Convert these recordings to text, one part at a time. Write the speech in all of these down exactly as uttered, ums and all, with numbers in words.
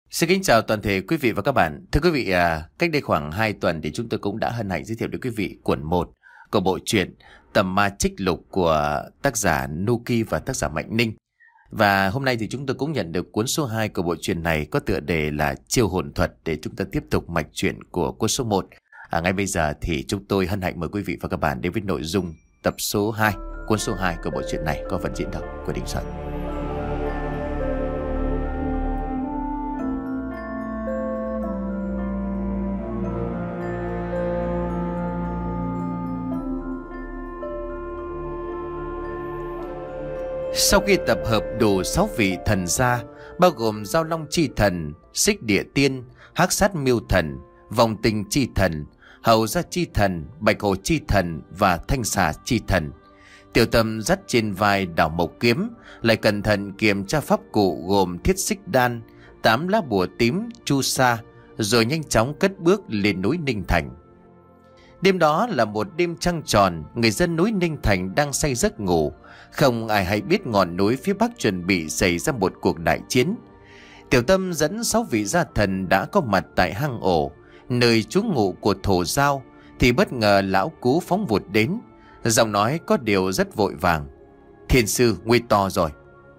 Xin kính chào toàn thể quý vị và các bạn. Thưa quý vị, à, cách đây khoảng hai tuần thì chúng tôi cũng đã hân hạnh giới thiệu đến quý vị cuốn một của bộ truyện Tầm Ma Trích Lục của tác giả Nuki và tác giả Mạnh Ninh. Và hôm nay thì chúng tôi cũng nhận được cuốn số hai của bộ truyện này có tựa đề là Chiêu Hồn Thuật để chúng ta tiếp tục mạch truyện của cuốn số một. À, ngay bây giờ thì chúng tôi hân hạnh mời quý vị và các bạn đến với nội dung tập số hai, cuốn số hai của bộ truyện này có phần diễn đọc của Đình Soạn. Sau khi tập hợp đủ sáu vị thần gia, bao gồm Giao Long Chi Thần, Xích Địa Tiên, Hắc Sát Miêu Thần, Vòng Tình Chi Thần, Hầu Gia Chi Thần, Bạch Hổ Chi Thần và Thanh Xà Chi Thần, Tiểu Tâm dắt trên vai đảo mộc kiếm, lại cẩn thận kiểm tra pháp cụ gồm thiết xích đan, tám lá bùa tím, chu sa, rồi nhanh chóng cất bước lên núi Ninh Thành. Đêm đó là một đêm trăng tròn, người dân núi Ninh Thành đang say giấc ngủ. Không ai hay biết ngọn núi phía bắc chuẩn bị xảy ra một cuộc đại chiến. Tiểu Tâm dẫn sáu vị gia thần đã có mặt tại hang ổ, nơi trú ngụ của Thổ Giao, thì bất ngờ lão Cú phóng vụt đến. Giọng nói có điều rất vội vàng: "Thiên sư, nguy to rồi."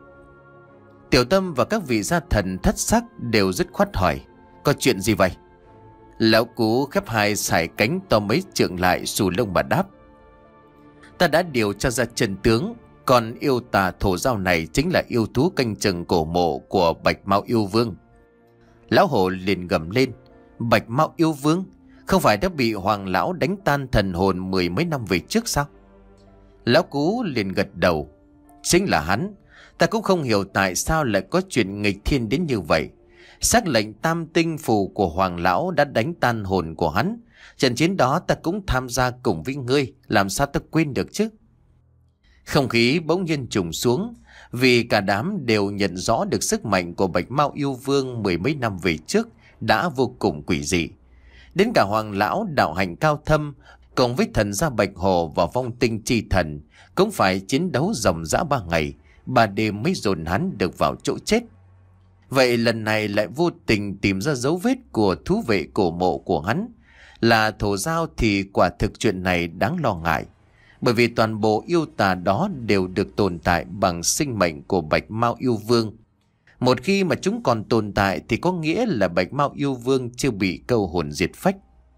Tiểu Tâm và các vị gia thần thất sắc đều dứt khoát hỏi: "Có chuyện gì vậy?" Lão Cú khép hai sải cánh to mấy trượng lại, xù lông mà đáp: "Ta đã điều tra ra chân tướng. Còn yêu tà Thổ Giao này chính là yêu thú canh chừng cổ mộ của Bạch Mao Yêu Vương." Lão Hổ liền gầm lên: "Bạch Mao Yêu Vương không phải đã bị Hoàng lão đánh tan thần hồn mười mấy năm về trước sao?" Lão Cú liền gật đầu: "Chính là hắn. Ta cũng không hiểu tại sao lại có chuyện nghịch thiên đến như vậy. Sắc lệnh tam tinh phù của Hoàng lão đã đánh tan hồn của hắn. Trận chiến đó ta cũng tham gia cùng với ngươi, làm sao ta quên được chứ?" Không khí bỗng nhiên trùng xuống, vì cả đám đều nhận rõ được sức mạnh của Bạch Mao Yêu Vương mười mấy năm về trước đã vô cùng quỷ dị. Đến cả Hoàng lão đạo hạnh cao thâm cùng với thần gia Bạch Hồ và Vong Tinh Chi Thần cũng phải chiến đấu ròng rã ba ngày ba đêm mới dồn hắn được vào chỗ chết. Vậy lần này lại vô tình tìm ra dấu vết của thú vệ cổ mộ của hắn là Thổ Giao, thì quả thực chuyện này đáng lo ngại. Bởi vì toàn bộ yêu tà đó đều được tồn tại bằng sinh mệnh của Bạch Mao Yêu Vương. Một khi mà chúng còn tồn tại thì có nghĩa là Bạch Mao Yêu Vương chưa bị câu hồn diệt phách.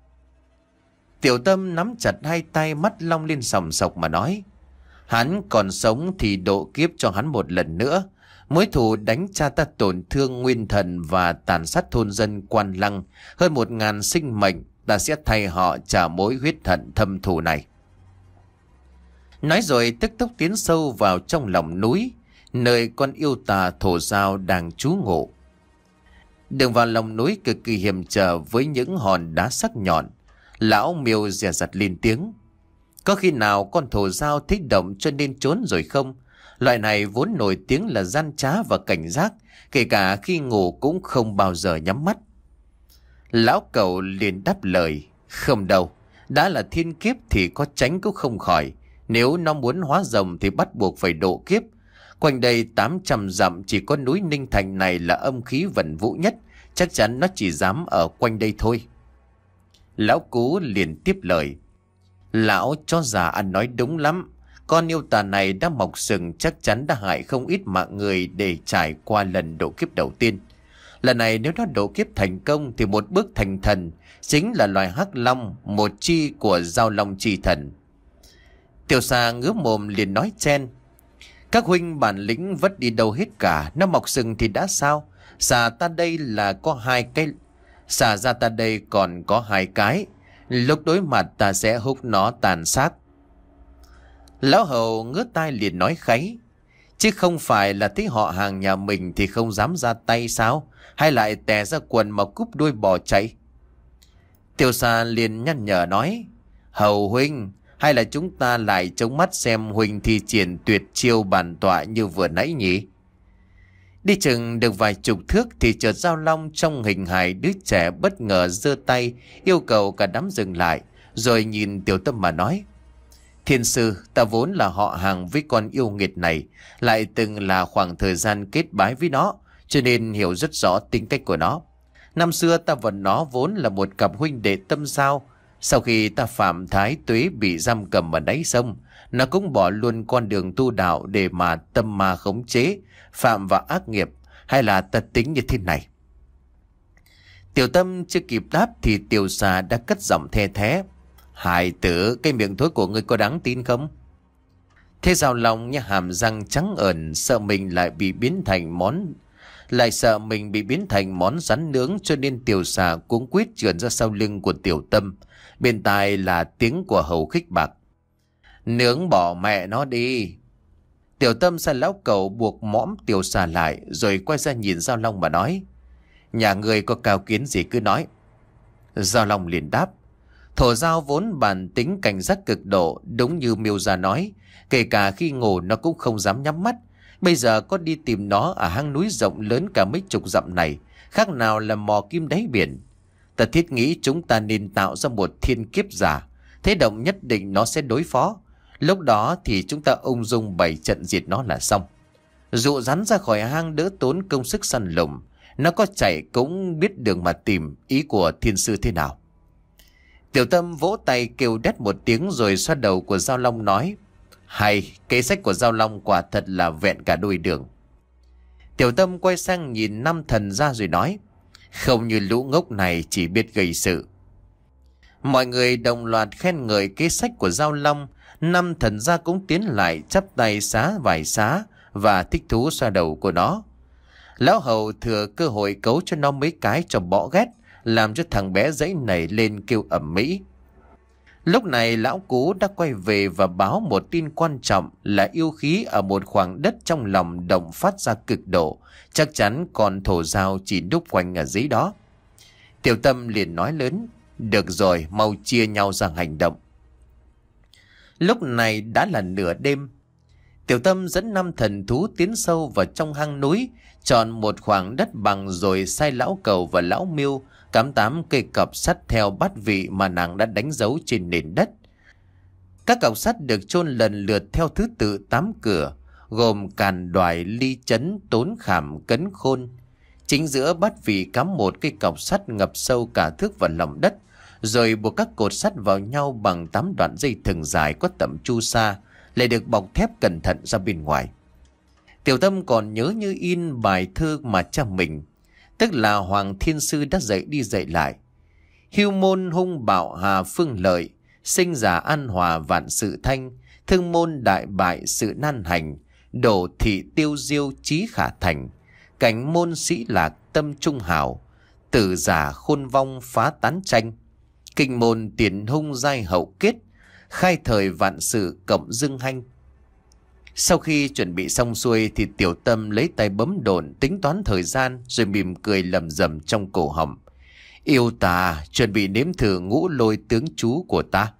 Tiểu Tâm nắm chặt hai tay, mắt long lên sòng sọc mà nói: "Hắn còn sống thì độ kiếp cho hắn một lần nữa. Mối thù đánh cha ta tổn thương nguyên thần và tàn sát thôn dân Quan Lăng hơn một ngàn sinh mệnh, ta sẽ thay họ trả mối huyết hận thâm thù này." Nói rồi tức tốc tiến sâu vào trong lòng núi, nơi con yêu tà Thổ Giao đang trú ngụ. Đường vào lòng núi cực kỳ hiểm trở với những hòn đá sắc nhọn. Lão Miêu dè dặt lên tiếng: "Có khi nào con Thổ Giao thích động cho nên trốn rồi không? Loại này vốn nổi tiếng là gian trá và cảnh giác, kể cả khi ngủ cũng không bao giờ nhắm mắt." Lão Cẩu liền đáp lời: "Không đâu, đã là thiên kiếp thì có tránh cũng không khỏi. Nếu nó muốn hóa rồng thì bắt buộc phải độ kiếp. Quanh đây tám trăm dặm chỉ có núi Ninh Thành này là âm khí vẩn vũ nhất, chắc chắn nó chỉ dám ở quanh đây thôi." Lão Cú liền tiếp lời: "Lão chó già ăn nói đúng lắm. Con yêu tà này đã mọc sừng, chắc chắn đã hại không ít mạng người để trải qua lần độ kiếp đầu tiên. Lần này nếu nó độ kiếp thành công thì một bước thành thần, chính là loài hắc long, một chi của Giao Long Chi Thần." Tiểu Xà ngứa mồm liền nói chen: "Các huynh bản lĩnh vất đi đâu hết cả. Nó mọc sừng thì đã sao? Xà ta đây là có hai cái, xà ra ta đây còn có hai cái. Lúc đối mặt ta sẽ húc nó tàn xác." Lão Hầu ngước tai liền nói kháy: "Chứ không phải là thấy họ hàng nhà mình thì không dám ra tay sao? Hay lại tè ra quần mà cúp đuôi bò chạy?" Tiểu Xà liền nhăn nhở nói: "Hầu huynh, hay là chúng ta lại chống mắt xem huynh thi triển tuyệt chiêu bản tọa như vừa nãy nhỉ?" Đi chừng được vài chục thước thì chợt Giao Long trong hình hài đứa trẻ bất ngờ giơ tay yêu cầu cả đám dừng lại, rồi nhìn Tiểu Tâm mà nói: "Thiên sư, ta vốn là họ hàng với con yêu nghiệt này, lại từng là khoảng thời gian kết bái với nó, cho nên hiểu rất rõ tính cách của nó. Năm xưa ta và nó vốn là một cặp huynh đệ tâm giao. Sau khi ta phạm thái tuế bị giam cầm ở đáy sông, nó cũng bỏ luôn con đường tu đạo để mà tâm ma khống chế, phạm vào ác nghiệp, hay là ta tính như thế này? Tiểu Tâm chưa kịp đáp thì Tiểu Xà đã cất giọng the thé. Hài tử, cái miệng thối của ngươi có đáng tin không? Thế Giao Long nha, hàm răng trắng ẩn, sợ mình lại bị biến thành món lại sợ mình bị biến thành món rắn nướng, cho nên Tiểu Xà cuống quýt trườn ra sau lưng của Tiểu Tâm. Bên tai là tiếng của hầu khích bạc. Nướng bỏ mẹ nó đi. Tiểu Tâm sai lão cẩu buộc mõm Tiểu Xà lại, rồi quay ra nhìn Giao Long mà nói. Nhà ngươi có cao kiến gì cứ nói. Giao Long liền đáp. Thổ Giao vốn bản tính cảnh giác cực độ, đúng như Miêu Gia nói, kể cả khi ngủ nó cũng không dám nhắm mắt. Bây giờ có đi tìm nó ở hang núi rộng lớn cả mấy chục dặm này, khác nào là mò kim đáy biển. Ta thiết nghĩ chúng ta nên tạo ra một thiên kiếp giả, thế động nhất định nó sẽ đối phó. Lúc đó thì chúng ta ung dung bày trận diệt nó là xong. Dụ rắn ra khỏi hang đỡ tốn công sức săn lùng, nó có chạy cũng biết đường mà tìm. Ý của thiên sư thế nào? Tiểu Tâm vỗ tay kêu đét một tiếng rồi xoa đầu của Giao Long nói. Hay, kế sách của Giao Long quả thật là vẹn cả đôi đường. Tiểu Tâm quay sang nhìn năm thần gia rồi nói. Không như lũ ngốc này chỉ biết gây sự. Mọi người đồng loạt khen ngợi kế sách của Giao Long. Năm thần gia cũng tiến lại chắp tay xá vài xá và thích thú xoa đầu của nó. Lão hầu thừa cơ hội cấu cho nó mấy cái cho bỏ ghét, làm cho thằng bé dãy nảy lên kêu ầm ĩ. Lúc này lão Cú đã quay về và báo một tin quan trọng là yêu khí ở một khoảng đất trong lòng động phát ra cực độ, chắc chắn còn Thổ Giao chỉ đúc quanh ở dưới đó. Tiểu Tâm liền nói lớn. Được rồi, mau chia nhau ra hành động. Lúc này đã là nửa đêm. Tiểu Tâm dẫn năm thần thú tiến sâu vào trong hang núi, chọn một khoảng đất bằng rồi sai lão Cẩu và lão Miêu cắm tám cây cọc sắt theo bát vị mà nàng đã đánh dấu trên nền đất. Các cọc sắt được chôn lần lượt theo thứ tự tám cửa, gồm Càn, Đoài, Ly, Chấn, Tốn, Khảm, Cấn, Khôn. Chính giữa bát vị cắm một cây cọc sắt ngập sâu cả thước vào lòng đất, rồi buộc các cột sắt vào nhau bằng tám đoạn dây thừng dài có tầm chu sa, lại được bọc thép cẩn thận ra bên ngoài. Tiểu Tâm còn nhớ như in bài thơ mà cha mình, tức là Hoàng Thiên Sư đã dạy đi dạy lại. Hưu môn hung bạo hà phương lợi, sinh giả an hòa vạn sự thanh, thương môn đại bại sự nan hành, đổ thị tiêu diêu trí khả thành, cảnh môn sĩ lạc tâm trung hảo, tử giả khôn vong phá tán tranh, kinh môn tiền hung giai hậu kết, khai thời vạn sự cộng dưng hanh. Sau khi chuẩn bị xong xuôi thì Tiểu Tâm lấy tay bấm độn tính toán thời gian, rồi mỉm cười lầm rầm trong cổ họng. Yêu ta, chuẩn bị nếm thử ngũ lôi tướng chú của ta.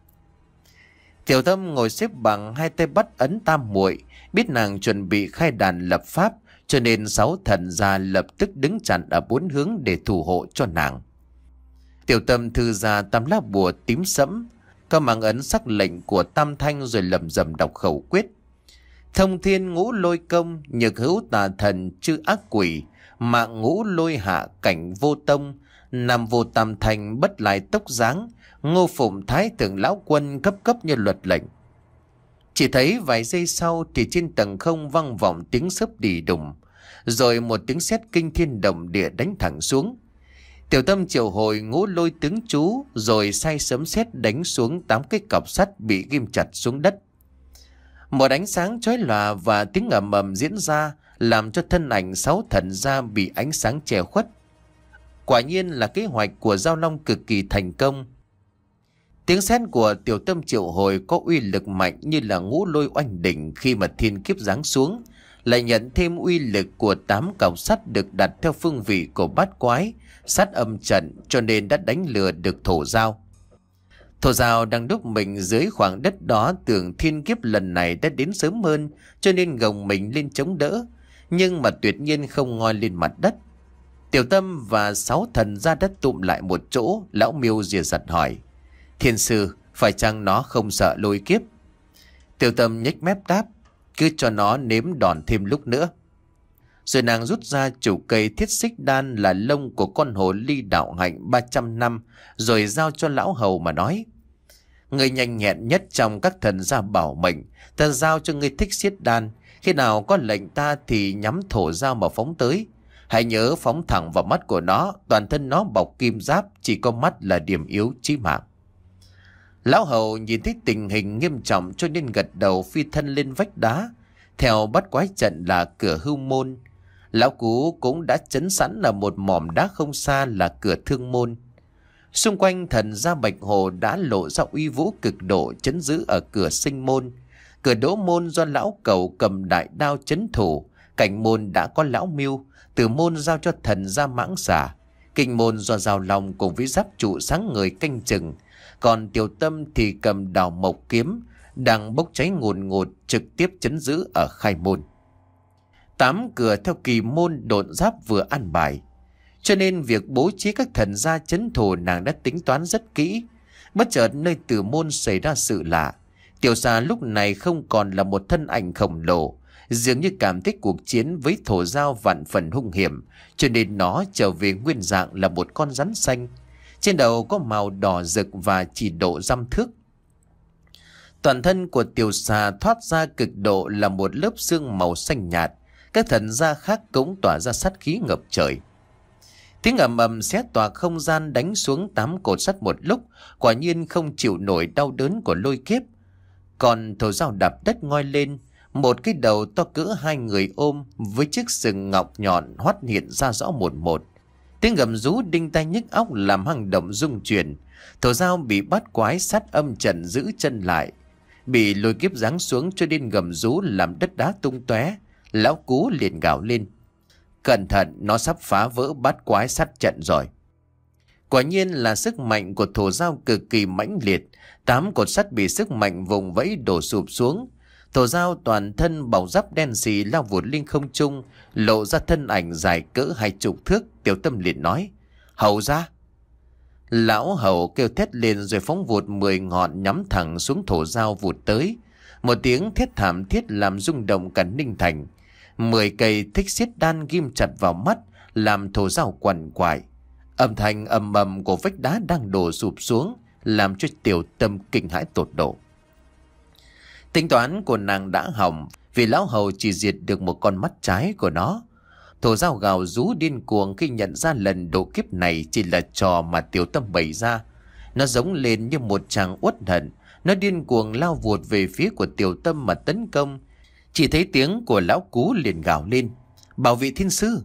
Tiểu Tâm ngồi xếp bằng, hai tay bắt ấn tam muội, biết nàng chuẩn bị khai đàn lập pháp, cho nên sáu thần gia lập tức đứng chặn ở bốn hướng để thủ hộ cho nàng. Tiểu Tâm thư ra tam lá bùa tím sẫm, có mang ấn sắc lệnh của Tam Thanh, rồi lầm rầm đọc khẩu quyết. Thông thiên ngũ lôi công, nhược hữu tà thần chư ác quỷ, mạng ngũ lôi hạ cảnh vô tông, nam vô tam thành bất lại tốc dáng, ngô phụng thái thượng lão quân cấp cấp như luật lệnh. Chỉ thấy vài giây sau thì trên tầng không vang vọng tiếng sớp đì đùng, rồi một tiếng sét kinh thiên động địa đánh thẳng xuống. Tiểu Tâm triệu hồi ngũ lôi tướng chú, rồi sai sấm sét đánh xuống tám cái cọc sắt bị ghim chặt xuống đất. Một ánh sáng chói lòa và tiếng ầm ầm diễn ra, làm cho thân ảnh sáu thần gia bị ánh sáng che khuất. Quả nhiên là kế hoạch của Giao Long cực kỳ thành công. Tiếng sét của Tiểu Tâm triệu hồi có uy lực mạnh như là ngũ lôi oanh đỉnh khi mà thiên kiếp giáng xuống, lại nhận thêm uy lực của tám cọc sắt được đặt theo phương vị của bát quái, sát âm trận, cho nên đã đánh lừa được Thổ Giao. Thổ Giao đang đúc mình dưới khoảng đất đó, tưởng thiên kiếp lần này đã đến sớm hơn, cho nên gồng mình lên chống đỡ, nhưng mà tuyệt nhiên không ngoi lên mặt đất. Tiểu Tâm và sáu thần gia đất tụm lại một chỗ. Lão Miêu dìa dặt hỏi: Thiên sư, phải chăng nó không sợ lôi kiếp? Tiểu Tâm nhếch mép đáp: Cứ cho nó nếm đòn thêm lúc nữa. Rồi nàng rút ra chủ cây thiết xích đan là lông của con hồ ly đạo hạnh ba trăm năm, rồi giao cho lão hầu mà nói: Người nhanh nhẹn nhất trong các thần gia bảo mệnh, ta giao cho ngươi thích xiết đan. Khi nào có lệnh ta thì nhắm thổ dao mà phóng tới. Hãy nhớ phóng thẳng vào mắt của nó, toàn thân nó bọc kim giáp, chỉ có mắt là điểm yếu chí mạng. Lão hầu nhìn thấy tình hình nghiêm trọng cho nên gật đầu phi thân lên vách đá. Theo bắt quái trận là cửa hưu môn. Lão Cú cũng đã chấn sẵn ở một mỏm đá không xa là cửa thương môn. Xung quanh thần gia Bạch Hồ đã lộ ra uy vũ cực độ chấn giữ ở cửa sinh môn. Cửa đỗ môn do lão Cẩu cầm đại đao chấn thủ. Cảnh môn đã có lão Mưu, tử môn giao cho thần gia Mãng Xà. Kinh môn do Giao Long cùng với giáp trụ sáng ngời canh chừng. Còn Tiểu Tâm thì cầm đào mộc kiếm đang bốc cháy ngùn ngụt trực tiếp chấn giữ ở khai môn. Tám cửa theo kỳ môn độn giáp vừa an bài, cho nên việc bố trí các thần gia chấn thủ nàng đã tính toán rất kỹ. Bất chợt nơi tử môn xảy ra sự lạ. Tiểu Xà lúc này không còn là một thân ảnh khổng lồ, dường như cảm thấy cuộc chiến với thổ giao vạn phần hung hiểm, cho nên nó trở về nguyên dạng là một con rắn xanh. Trên đầu có màu đỏ rực và chỉ độ dăm thước. Toàn thân của Tiểu Xà thoát ra cực độ là một lớp xương màu xanh nhạt. Các thần gia khác cũng tỏa ra sát khí ngập trời. Tiếng ầm ầm xé toạc không gian đánh xuống tám cột sắt một lúc, quả nhiên không chịu nổi đau đớn của lôi kiếp. Còn thổ giao đạp đất ngoi lên, một cái đầu to cỡ hai người ôm với chiếc sừng ngọc nhọn hoắt hiện ra rõ một một. Tiếng gầm rú đinh tai nhức óc làm hang động rung chuyển. Thổ giao bị bắt quái sát âm trần giữ chân lại, bị lôi kiếp giáng xuống cho nên gầm rú làm đất đá tung tóe. Lão Cú liền gào lên: Cẩn thận, nó sắp phá vỡ bát quái sát trận rồi. Quả nhiên là sức mạnh của thổ giao cực kỳ mãnh liệt. Tám cột sắt bị sức mạnh vùng vẫy đổ sụp xuống. Thổ giao toàn thân bọc giáp đen xì lao vụt lên không trung, lộ ra thân ảnh dài cỡ hai chục thước. Tiểu Tâm liền nói: Hầu ra. Lão hầu kêu thét lên rồi phóng vụt mười ngọn nhắm thẳng xuống thổ giao vụt tới. Một tiếng thét thảm thiết làm rung động cả Ninh Thành. Mười cây thích xiết đan ghim chặt vào mắt, làm thổ giao quằn quại. Âm thanh ầm ầm của vách đá đang đổ sụp xuống, làm cho Tiểu Tâm kinh hãi tột độ. Tính toán của nàng đã hỏng, vì lão hầu chỉ diệt được một con mắt trái của nó. Thổ giao gào rú điên cuồng khi nhận ra lần độ kiếp này chỉ là trò mà Tiểu Tâm bày ra. Nó giống lên như một chàng uất hận. Nó điên cuồng lao vụt về phía của Tiểu Tâm mà tấn công. Chỉ thấy tiếng của lão Cú liền gào lên: Bảo vệ thiên sư.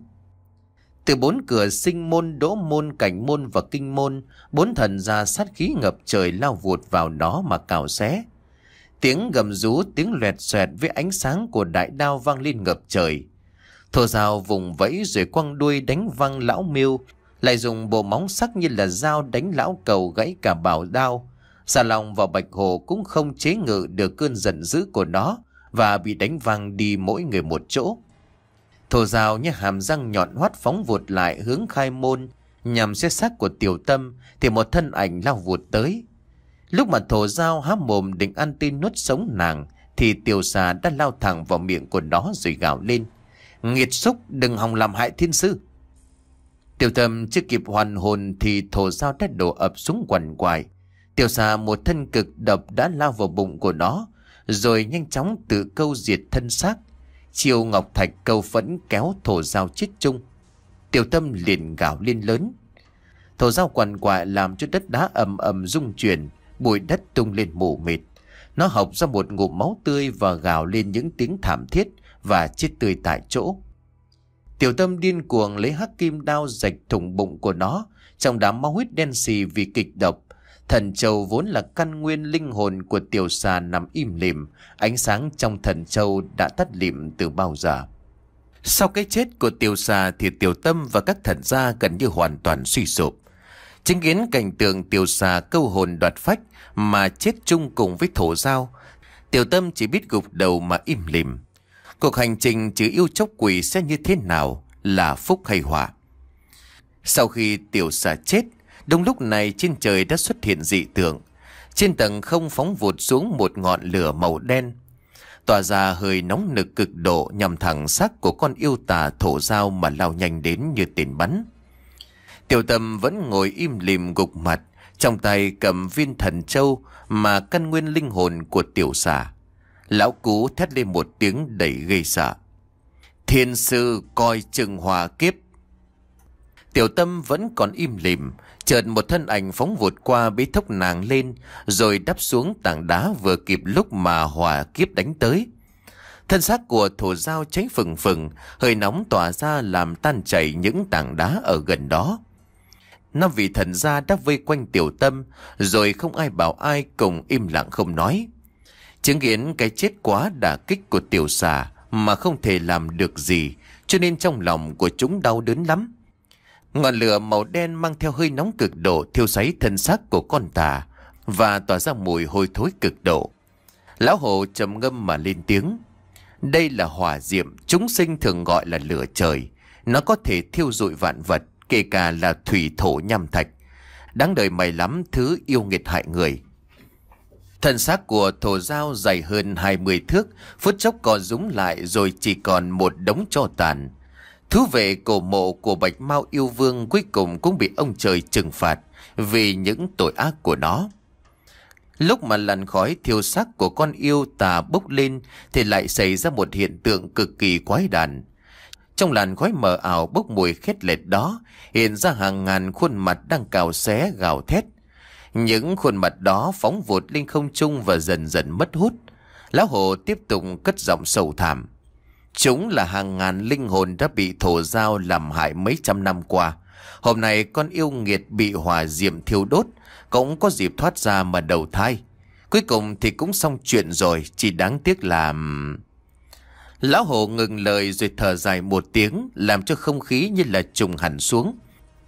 Từ bốn cửa sinh môn, đỗ môn, cảnh môn và kinh môn, bốn thần gia sát khí ngập trời lao vụt vào nó mà cào xé. Tiếng gầm rú, tiếng loẹt xoẹt với ánh sáng của đại đao vang lên ngập trời. Thổ giao vùng vẫy rồi quăng đuôi đánh văng lão Miêu, lại dùng bộ móng sắc như là dao đánh lão Cẩu gãy cả bảo đao. Xà Long và Bạch Hồ cũng không chế ngự được cơn giận dữ của nó và bị đánh văng đi mỗi người một chỗ. Thổ giao như hàm răng nhọn hoắt phóng vụt lại hướng khai môn nhằm xé xác của Tiểu Tâm, thì một thân ảnh lao vụt tới. Lúc mà thổ giao há mồm định ăn tin nuốt sống nàng, thì Tiểu Xà đã lao thẳng vào miệng của nó rồi gào lên: Nghiệt xúc, đừng hòng làm hại thiên sư. Tiểu Tâm chưa kịp hoàn hồn thì thổ giao đã đổ ập xuống quằn quại. Tiểu Xà một thân cực độc đã lao vào bụng của nó, rồi nhanh chóng tự câu diệt thân xác. Chiêu ngọc thạch câu phẫn kéo thổ giao chết chung. Tiểu Tâm liền gào lên lớn. Thổ giao quằn quại làm cho đất đá ầm ầm rung chuyển, bụi đất tung lên mù mịt. Nó hộc ra một ngụm máu tươi và gào lên những tiếng thảm thiết và chết tươi tại chỗ. Tiểu Tâm điên cuồng lấy hắc kim đao rạch thủng bụng của nó, trong đám máu huyết đen xì vì kịch độc. Thần châu vốn là căn nguyên linh hồn của Tiểu Xà nằm im lìm, ánh sáng trong thần châu đã tắt lịm từ bao giờ. Sau cái chết của Tiểu Xà thì Tiểu Tâm và các thần gia gần như hoàn toàn suy sụp. Chứng kiến cảnh tượng Tiểu Xà câu hồn đoạt phách mà chết chung cùng với thổ giao, Tiểu Tâm chỉ biết gục đầu mà im lìm. Cuộc hành trình trừ yêu chốc quỷ sẽ như thế nào, là phúc hay họa? Sau khi Tiểu Xà chết, đúng lúc này trên trời đã xuất hiện dị tượng. Trên tầng không phóng vụt xuống một ngọn lửa màu đen. tỏa ra hơi nóng nực cực độ nhằm thẳng xác của con yêu tà thổ dao mà lao nhanh đến như tên bắn. Tiểu Tâm vẫn ngồi im lìm gục mặt, trong tay cầm viên thần châu mà căn nguyên linh hồn của tiểu xà. Lão Cú thét lên một tiếng đầy gây sợ: "Thiên sư coi chừng hỏa kiếp!" Tiểu Tâm vẫn còn im lìm, chợt một thân ảnh phóng vụt qua bế thốc nàng lên, rồi đắp xuống tảng đá vừa kịp lúc mà hỏa kiếp đánh tới. Thân xác của thổ dao cháy phừng phừng, hơi nóng tỏa ra làm tan chảy những tảng đá ở gần đó. Năm vị thần gia đã vây quanh Tiểu Tâm, rồi không ai bảo ai, cùng im lặng không nói. Chứng kiến cái chết quá đả kích của tiểu xà mà không thể làm được gì, cho nên trong lòng của chúng đau đớn lắm. Ngọn lửa màu đen mang theo hơi nóng cực độ thiêu cháy thân xác của con tà và tỏa ra mùi hôi thối cực độ. Lão Hổ trầm ngâm mà lên tiếng: "Đây là hỏa diệm, chúng sinh thường gọi là lửa trời. Nó có thể thiêu rụi vạn vật, kể cả là thủy thổ nham thạch. Đáng đời mày lắm thứ yêu nghiệt hại người." Thân xác của thổ dao dày hơn hai mươi thước, phút chốc co rúm lại rồi chỉ còn một đống tro tàn. Thú vệ cổ mộ của Bạch Mao yêu vương cuối cùng cũng bị ông trời trừng phạt vì những tội ác của nó. Lúc mà làn khói thiêu xác của con yêu tà bốc lên thì lại xảy ra một hiện tượng cực kỳ quái đản. Trong làn khói mờ ảo bốc mùi khét lẹt đó hiện ra hàng ngàn khuôn mặt đang cào xé gào thét. Những khuôn mặt đó phóng vụt lên không trung và dần dần mất hút. Lão Hổ tiếp tục cất giọng sầu thảm: "Chúng là hàng ngàn linh hồn đã bị thổ dao làm hại mấy trăm năm qua. Hôm nay con yêu nghiệt bị hỏa diệm thiêu đốt, cũng có dịp thoát ra mà đầu thai. Cuối cùng thì cũng xong chuyện rồi, chỉ đáng tiếc là..." Lão Hổ ngừng lời rồi thở dài một tiếng, làm cho không khí như là trùng hẳn xuống.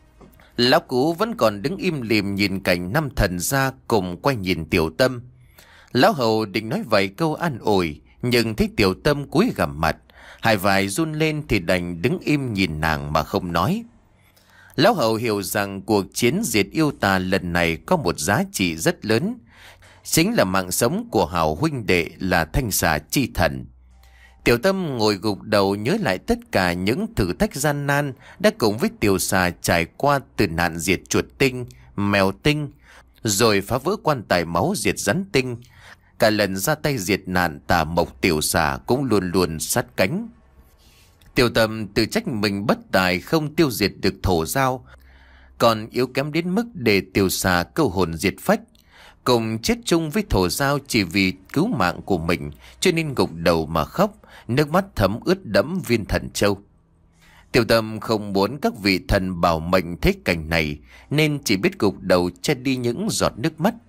Lão Cú vẫn còn đứng im lìm nhìn cảnh năm thần gia cùng quay nhìn Tiểu Tâm. Lão Hầu định nói vài câu an ủi, nhưng thấy Tiểu Tâm cúi gằm mặt, hai vai run lên thì đành đứng im nhìn nàng mà không nói. Lão Hầu hiểu rằng cuộc chiến diệt yêu tà lần này có một giá trị rất lớn, chính là mạng sống của hào huynh đệ là Thanh Xà Chi Thần. Tiểu Tâm ngồi gục đầu nhớ lại tất cả những thử thách gian nan đã cùng với tiểu xà trải qua, từ nạn diệt chuột tinh, mèo tinh, rồi phá vỡ quan tài máu diệt rắn tinh. Cả lần ra tay diệt nạn tà mộc, tiểu xà cũng luôn luôn sát cánh. Tiểu Tâm tự trách mình bất tài không tiêu diệt được thổ dao, còn yếu kém đến mức để tiểu xà câu hồn diệt phách, cùng chết chung với thổ dao chỉ vì cứu mạng của mình, cho nên gục đầu mà khóc, nước mắt thấm ướt đẫm viên thần châu. Tiểu Tâm không muốn các vị thần bảo mệnh thấy cảnh này, nên chỉ biết gục đầu che đi những giọt nước mắt.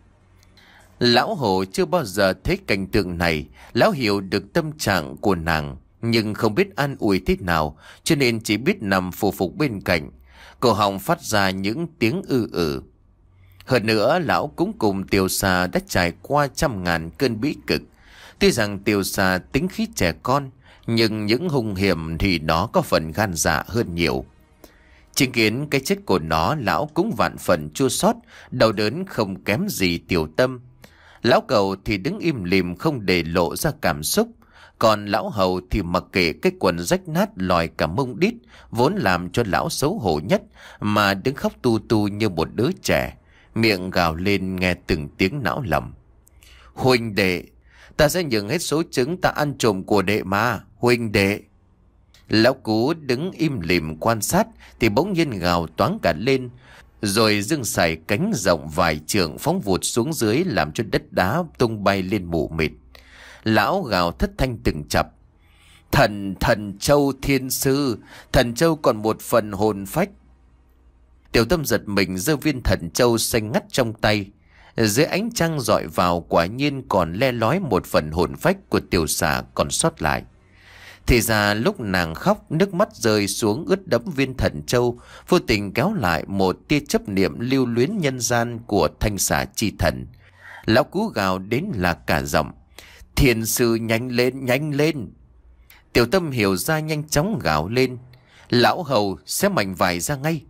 Lão Hổ chưa bao giờ thấy cảnh tượng này. Lão hiểu được tâm trạng của nàng, nhưng không biết an ủi thế nào, cho nên chỉ biết nằm phù phục bên cạnh, cổ họng phát ra những tiếng ư ử. Hơn nữa, lão cũng cùng tiểu xà đã trải qua trăm ngàn cơn bí cực. Tuy rằng tiểu xà tính khí trẻ con, nhưng những hung hiểm thì nó có phần gan dạ hơn nhiều. Chứng kiến cái chết của nó, lão cũng vạn phần chua xót, đau đớn không kém gì Tiểu Tâm. Lão Cầu thì đứng im lìm không để lộ ra cảm xúc, còn lão Hầu thì mặc kệ cái quần rách nát lòi cả mông đít, vốn làm cho lão xấu hổ nhất, mà đứng khóc tu tu như một đứa trẻ, miệng gào lên nghe từng tiếng não lòng. "Huynh đệ, ta sẽ nhường hết số trứng ta ăn trộm của đệ mà, huynh đệ." Lão Cú đứng im lìm quan sát thì bỗng nhiên gào toáng cả lên, rồi dương sải cánh rộng vài trượng phóng vụt xuống dưới, làm cho đất đá tung bay lên mù mịt. Lão gào thất thanh từng chập: "Thần thần châu thiên sư, thần châu còn một phần hồn phách." Tiểu Tâm giật mình giơ viên thần châu xanh ngắt trong tay. Dưới ánh trăng rọi vào, quả nhiên còn le lói một phần hồn phách của tiểu xà còn sót lại. Thì ra lúc nàng khóc, nước mắt rơi xuống ướt đẫm viên thần châu, vô tình kéo lại một tia chấp niệm lưu luyến nhân gian của Thanh Xà Chi Thần. Lão Cú gào đến là cả giọng: "Thiên sư nhanh lên, nhanh lên!" Tiểu Tâm hiểu ra, nhanh chóng gào lên: "Lão Hầu, xé mảnh vải ra ngay!"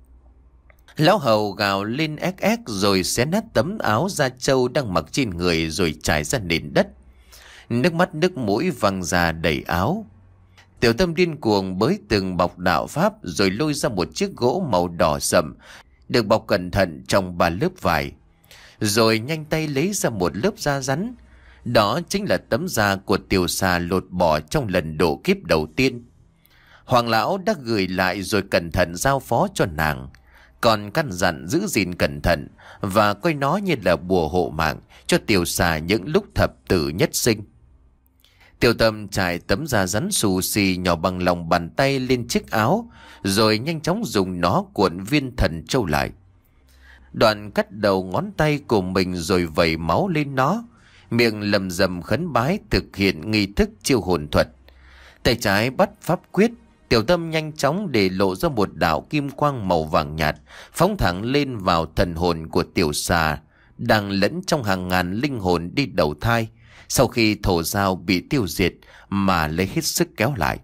Lão Hầu gào lên ép ép rồi xé nát tấm áo da trâu đang mặc trên người rồi trải ra nền đất. nước mắt nước mũi văng ra đầy áo. Tiểu Tâm điên cuồng bới từng bọc đạo pháp rồi lôi ra một chiếc gỗ màu đỏ sậm được bọc cẩn thận trong ba lớp vải, rồi nhanh tay lấy ra một lớp da rắn. Đó chính là tấm da của tiểu xà lột bỏ trong lần độ kiếp đầu tiên. Hoàng lão đã gửi lại rồi cẩn thận giao phó cho nàng, còn căn dặn giữ gìn cẩn thận và coi nó như là bùa hộ mạng cho tiểu xà những lúc thập tử nhất sinh. Tiểu Tâm trải tấm da rắn xù xì nhỏ bằng lòng bàn tay lên chiếc áo, rồi nhanh chóng dùng nó cuộn viên thần châu lại. Đoạn cắt đầu ngón tay của mình rồi vẩy máu lên nó, miệng lầm rầm khấn bái thực hiện nghi thức chiêu hồn thuật. Tay trái bắt pháp quyết, Tiểu Tâm nhanh chóng để lộ ra một đạo kim quang màu vàng nhạt phóng thẳng lên vào thần hồn của tiểu xà đang lẫn trong hàng ngàn linh hồn đi đầu thai sau khi thổ giao bị tiêu diệt mà lấy hết sức kéo lại.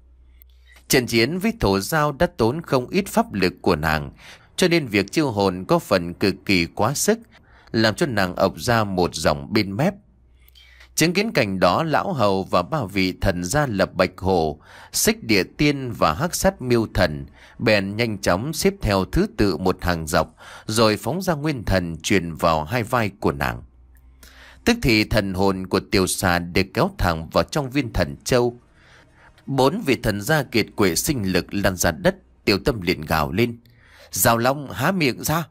Trận chiến với thổ giao đã tốn không ít pháp lực của nàng, cho nên việc chiêu hồn có phần cực kỳ quá sức, làm cho nàng ộc ra một dòng bên mép. Chứng kiến cảnh đó, lão hầu và ba vị thần gia lập Bạch Hổ, Xích Địa Tiên và Hắc Sát Miêu Thần bèn nhanh chóng xếp theo thứ tự một hàng dọc, rồi phóng ra nguyên thần truyền vào hai vai của nàng. Tức thì thần hồn của tiểu xà được kéo thẳng vào trong viên thần châu. Bốn vị thần gia kiệt quệ sinh lực lăn ra đất. Tiểu Tâm liền gào lên: Giao Long, há miệng ra!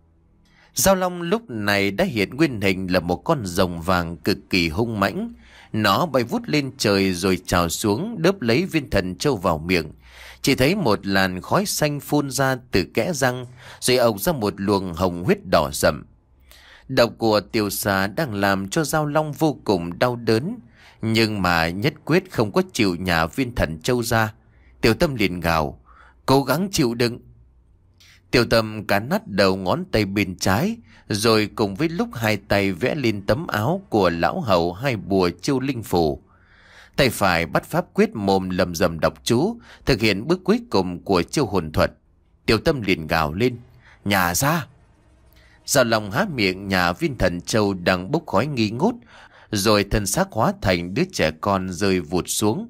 Giao Long lúc này đã hiện nguyên hình là một con rồng vàng cực kỳ hung mãnh. Nó bay vút lên trời rồi trào xuống, đớp lấy viên thần châu vào miệng. Chỉ thấy một làn khói xanh phun ra từ kẽ răng, rồi ộc ra một luồng hồng huyết đỏ rậm. Độc của tiểu xà đang làm cho Giao Long vô cùng đau đớn, nhưng mà nhất quyết không có chịu nhả viên thần châu ra. Tiểu Tâm liền gào: Cố gắng chịu đựng! Tiểu Tâm cắn nát đầu ngón tay bên trái, rồi cùng với lúc hai tay vẽ lên tấm áo của lão hầu hai bùa chiêu linh phù. Tay phải bắt pháp quyết, mồm lầm rầm đọc chú, thực hiện bước cuối cùng của chiêu hồn thuật. Tiểu Tâm liền gào lên: Nhả ra! Giao Long há miệng nhả viên thần châu đang bốc khói nghi ngút, rồi thân xác hóa thành đứa trẻ con rơi vụt xuống.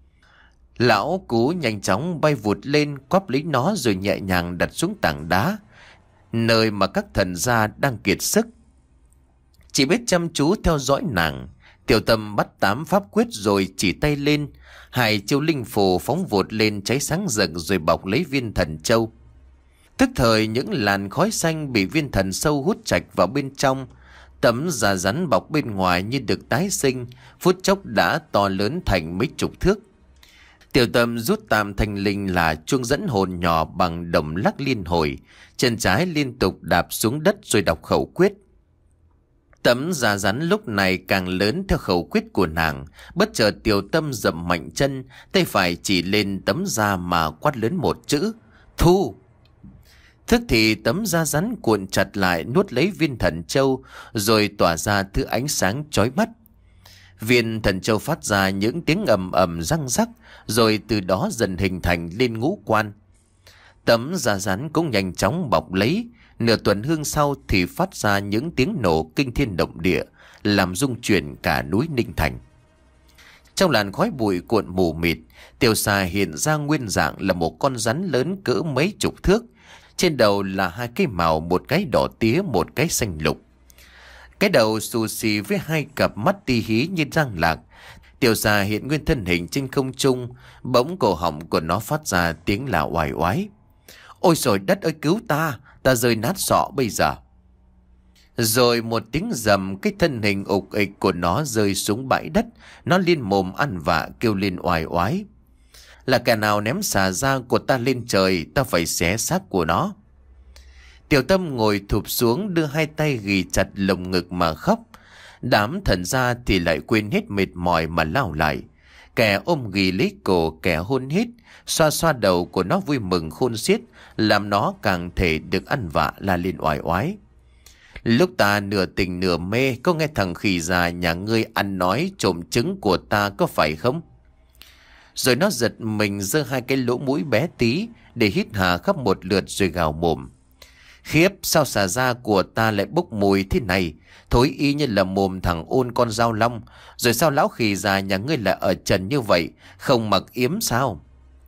Lão Cú nhanh chóng bay vụt lên, quắp lấy nó rồi nhẹ nhàng đặt xuống tảng đá, nơi mà các thần gia đang kiệt sức. Chỉ biết chăm chú theo dõi nàng, Tiểu Tâm bắt tám pháp quyết rồi chỉ tay lên, hai chiêu linh phù phóng vụt lên cháy sáng rực rồi bọc lấy viên thần châu. Tức thời những làn khói xanh bị viên thần sâu hút chạch vào bên trong. Tấm da rắn bọc bên ngoài như được tái sinh, phút chốc đã to lớn thành mấy chục thước. Tiểu Tâm rút tam thanh linh là chuông dẫn hồn nhỏ bằng đồng lắc liên hồi, chân trái liên tục đạp xuống đất rồi đọc khẩu quyết. Tấm da rắn lúc này càng lớn theo khẩu quyết của nàng. Bất chợt Tiểu Tâm dậm mạnh chân, tay phải chỉ lên tấm da mà quát lớn một chữ: Thu! Thức thì tấm da rắn cuộn chặt lại nuốt lấy viên thần châu, rồi tỏa ra thứ ánh sáng chói mắt. Viên thần châu phát ra những tiếng ầm ầm răng rắc, rồi từ đó dần hình thành lên ngũ quan. Tấm da rắn cũng nhanh chóng bọc lấy. Nửa tuần hương sau thì phát ra những tiếng nổ kinh thiên động địa, làm rung chuyển cả núi Ninh Thành. Trong làn khói bụi cuộn mù mịt, tiểu xà hiện ra nguyên dạng là một con rắn lớn cỡ mấy chục thước. Trên đầu là hai cái mào, một cái đỏ tía, một cái xanh lục. Cái đầu xù xì với hai cặp mắt ti hí như răng lạc. Tiểu xà hiện nguyên thân hình trên không trung, bỗng cổ họng của nó phát ra tiếng là oai oái. Ôi trời đất ơi, cứu ta, ta rơi nát sọ bây giờ. Rồi một tiếng rầm, cái thân hình ục ịch của nó rơi xuống bãi đất. Nó liên mồm ăn vạ kêu lên oai oái: Là kẻ nào ném xà da của ta lên trời, ta phải xé xác của nó. Tiểu Tâm ngồi thụp xuống, đưa hai tay ghì chặt lồng ngực mà khóc. Đám thần gia thì lại quên hết mệt mỏi mà lao lại. Kẻ ôm ghì lấy cổ, kẻ hôn hít, xoa xoa đầu của nó vui mừng khôn xiết, làm nó càng thể được ăn vạ la lên oai oái. Lúc ta nửa tình nửa mê, có nghe thằng khỉ già nhà ngươi ăn nói trộm trứng của ta có phải không? Rồi nó giật mình giơ hai cái lỗ mũi bé tí để hít hà khắp một lượt rồi gào mồm: Khiếp, sao xà da của ta lại bốc mùi thế này, thối y như là mồm thằng ôn con dao long. Rồi sao lão khỉ già nhà ngươi lại ở trần như vậy, không mặc yếm sao?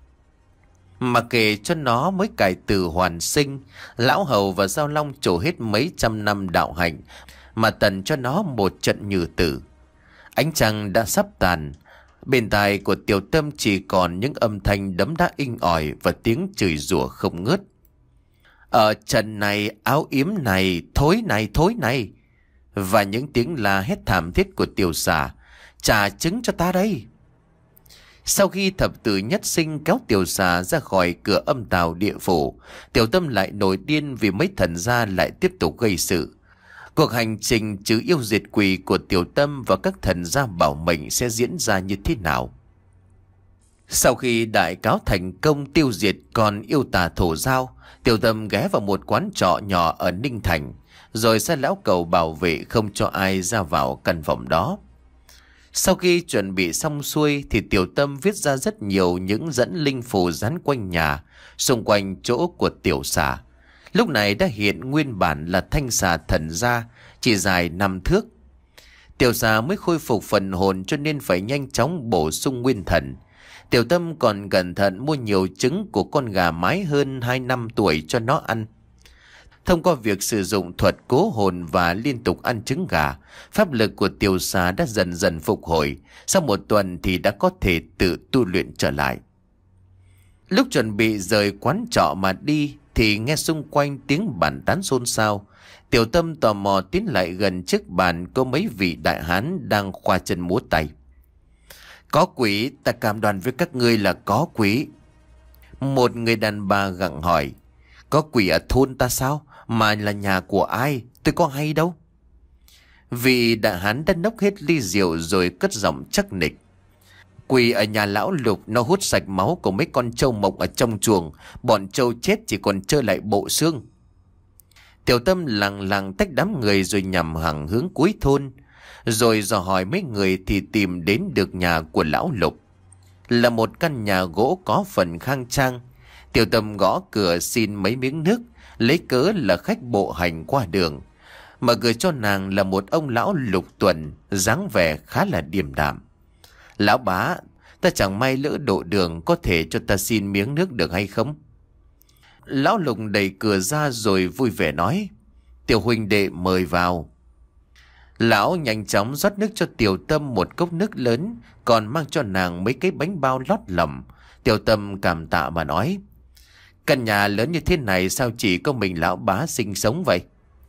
Mà kể cho nó mới cải tử hoàn sinh, lão hầu và dao long trổ hết mấy trăm năm đạo hạnh, mà tần cho nó một trận nhừ tử. Ánh trăng đã sắp tàn, bên tai của Tiểu Tâm chỉ còn những âm thanh đấm đá inh ỏi và tiếng chửi rủa không ngớt. Ở trận này, áo yếm này, thối này, thối này. Và những tiếng la hét thảm thiết của Tiểu Xà. Trả trứng cho ta đây. Sau khi thập tử nhất sinh kéo Tiểu Xà ra khỏi cửa âm tào địa phủ, Tiểu Tâm lại nổi điên vì mấy thần gia lại tiếp tục gây sự. Cuộc hành trình trừ yêu diệt quỷ của Tiểu Tâm và các thần gia bảo mệnh sẽ diễn ra như thế nào? Sau khi đại cáo thành công tiêu diệt con yêu tà thổ giao, Tiểu Tâm ghé vào một quán trọ nhỏ ở Ninh Thành, rồi sai lão cầu bảo vệ không cho ai ra vào căn phòng đó. Sau khi chuẩn bị xong xuôi thì Tiểu Tâm viết ra rất nhiều những dẫn linh phù dán quanh nhà, xung quanh chỗ của Tiểu Xà. Lúc này đã hiện nguyên bản là thanh xà thần gia, chỉ dài năm thước. Tiểu Xà mới khôi phục phần hồn cho nên phải nhanh chóng bổ sung nguyên thần. Tiểu Tâm còn cẩn thận mua nhiều trứng của con gà mái hơn hai năm tuổi cho nó ăn. Thông qua việc sử dụng thuật cố hồn và liên tục ăn trứng gà, pháp lực của Tiểu Xà đã dần dần phục hồi. Sau một tuần thì đã có thể tự tu luyện trở lại. Lúc chuẩn bị rời quán trọ mà đi thì nghe xung quanh tiếng bàn tán xôn xao. Tiểu Tâm tò mò tiến lại gần trước bàn, có mấy vị đại hán đang khoa chân múa tay. Có quỷ, ta cam đoan với các ngươi là có quỷ. Một người đàn bà gặng hỏi. Có quỷ ở thôn ta sao? Mà là nhà của ai? Tôi có hay đâu. Vị đại hán đã nốc hết ly rượu rồi cất giọng chắc nịch. Quỷ ở nhà lão Lục, nó hút sạch máu của mấy con trâu mộc ở trong chuồng. Bọn trâu chết chỉ còn trơ lại bộ xương. Tiểu Tâm lặng lặng tách đám người rồi nhằm hàng hướng cuối thôn. Rồi dò hỏi mấy người thì tìm đến được nhà của lão Lục. Là một căn nhà gỗ có phần khang trang. Tiểu Tâm gõ cửa xin mấy miếng nước, lấy cớ là khách bộ hành qua đường. Mở cửa cho nàng là một ông lão lục tuần, dáng vẻ khá là điềm đạm. Lão bá, ta chẳng may lỡ độ đường, có thể cho ta xin miếng nước được hay không? Lão Lục đẩy cửa ra rồi vui vẻ nói. Tiểu huynh đệ mời vào. Lão nhanh chóng rót nước cho Tiểu Tâm một cốc nước lớn, còn mang cho nàng mấy cái bánh bao lót lỏng. Tiểu Tâm cảm tạ mà nói. Căn nhà lớn như thế này sao chỉ có mình lão bá sinh sống vậy?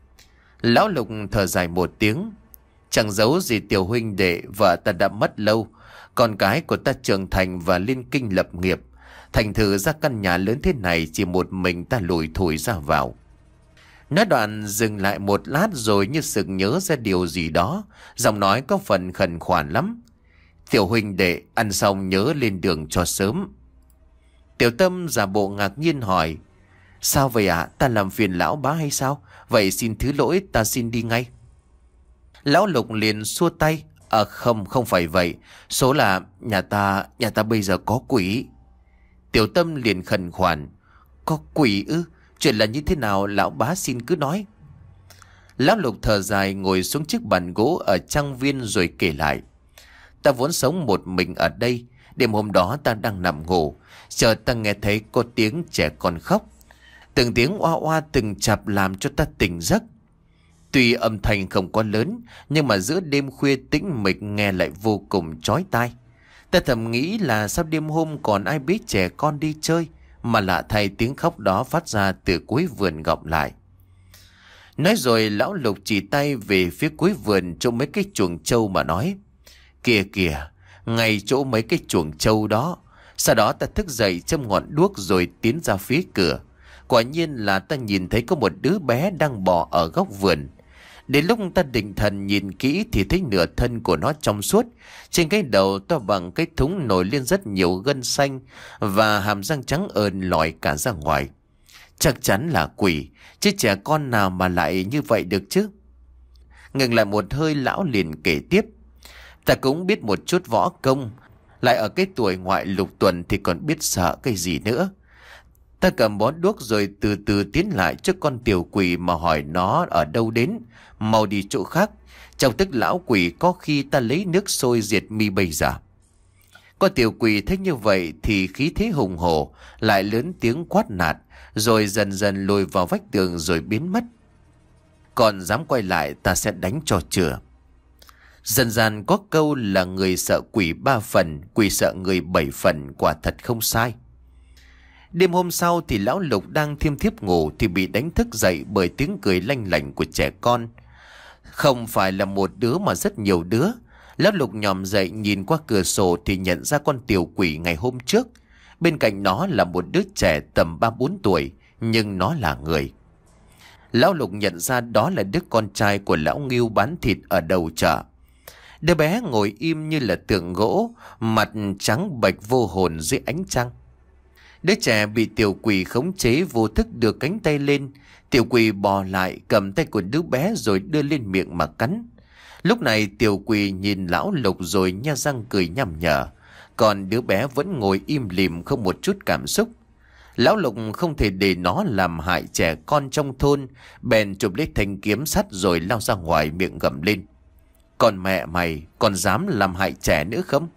Lão Lục thở dài một tiếng. Chẳng giấu gì tiểu huynh đệ, vợ ta đã mất lâu. Con cái của ta trưởng thành và liên kinh lập nghiệp. Thành thử ra căn nhà lớn thế này chỉ một mình ta lủi thủi ra vào. Nói đoạn dừng lại một lát rồi như sực nhớ ra điều gì đó. Giọng nói có phần khẩn khoản lắm. Tiểu huynh đệ, ăn xong nhớ lên đường cho sớm. Tiểu Tâm giả bộ ngạc nhiên hỏi. Sao vậy ạ? À? Ta làm phiền lão bá hay sao? Vậy xin thứ lỗi, ta xin đi ngay. Lão Lục liền xua tay. À không, không phải vậy. Số là nhà ta, nhà ta bây giờ có quỷ. Tiểu Tâm liền khẩn khoản. Có quỷ ư? Chuyện là như thế nào lão bá xin cứ nói. Lão Lục thở dài ngồi xuống chiếc bàn gỗ ở trang viên rồi kể lại. Ta vốn sống một mình ở đây. Đêm hôm đó ta đang nằm ngủ, chợt ta nghe thấy có tiếng trẻ con khóc. Từng tiếng oa oa từng chập làm cho ta tỉnh giấc. Tuy âm thanh không quá lớn, nhưng mà giữa đêm khuya tĩnh mịch nghe lại vô cùng chói tai. Ta thầm nghĩ là sao đêm hôm còn ai biết trẻ con đi chơi, mà lạ thay tiếng khóc đó phát ra từ cuối vườn gọng lại. Nói rồi lão Lục chỉ tay về phía cuối vườn chỗ mấy cái chuồng trâu mà nói. Kìa kìa, ngay chỗ mấy cái chuồng trâu đó. Sau đó ta thức dậy châm ngọn đuốc rồi tiến ra phía cửa. Quả nhiên là ta nhìn thấy có một đứa bé đang bò ở góc vườn. Đến lúc ta định thần nhìn kỹ thì thấy nửa thân của nó trong suốt. Trên cái đầu to bằng cái thúng nổi lên rất nhiều gân xanh và hàm răng trắng ờn lòi cả ra ngoài. Chắc chắn là quỷ, chứ trẻ con nào mà lại như vậy được chứ. Ngừng lại một hơi lão liền kể tiếp. Ta cũng biết một chút võ công, lại ở cái tuổi ngoại lục tuần thì còn biết sợ cái gì nữa. Ta cầm bó đuốc rồi từ từ tiến lại trước con tiểu quỷ mà hỏi nó ở đâu đến. Mau đi chỗ khác. Trong tức lão quỷ có khi ta lấy nước sôi diệt mi bây giờ. Con tiểu quỷ thấy như vậy thì khí thế hùng hổ, lại lớn tiếng quát nạt, rồi dần dần lùi vào vách tường rồi biến mất. Còn dám quay lại ta sẽ đánh cho chừa. Dân gian có câu là người sợ quỷ ba phần, quỷ sợ người bảy phần, quả thật không sai. Đêm hôm sau thì lão Lục đang thiêm thiếp ngủ thì bị đánh thức dậy bởi tiếng cười lanh lảnh của trẻ con. Không phải là một đứa mà rất nhiều đứa. Lão Lục nhòm dậy nhìn qua cửa sổ thì nhận ra con tiểu quỷ ngày hôm trước. Bên cạnh nó là một đứa trẻ tầm ba bốn tuổi, nhưng nó là người. Lão Lục nhận ra đó là đứa con trai của lão Ngưu bán thịt ở đầu chợ. Đứa bé ngồi im như là tượng gỗ, mặt trắng bệch vô hồn dưới ánh trăng. Đứa trẻ bị tiểu quỷ khống chế vô thức đưa cánh tay lên. Tiểu quỷ bò lại cầm tay của đứa bé rồi đưa lên miệng mà cắn. Lúc này tiểu quỷ nhìn lão Lục rồi nhe răng cười nhằm nhở. Còn đứa bé vẫn ngồi im lìm không một chút cảm xúc. Lão Lục không thể để nó làm hại trẻ con trong thôn, bèn chụp lấy thanh kiếm sắt rồi lao ra ngoài miệng gầm lên. Còn mẹ mày còn dám làm hại trẻ nữa không?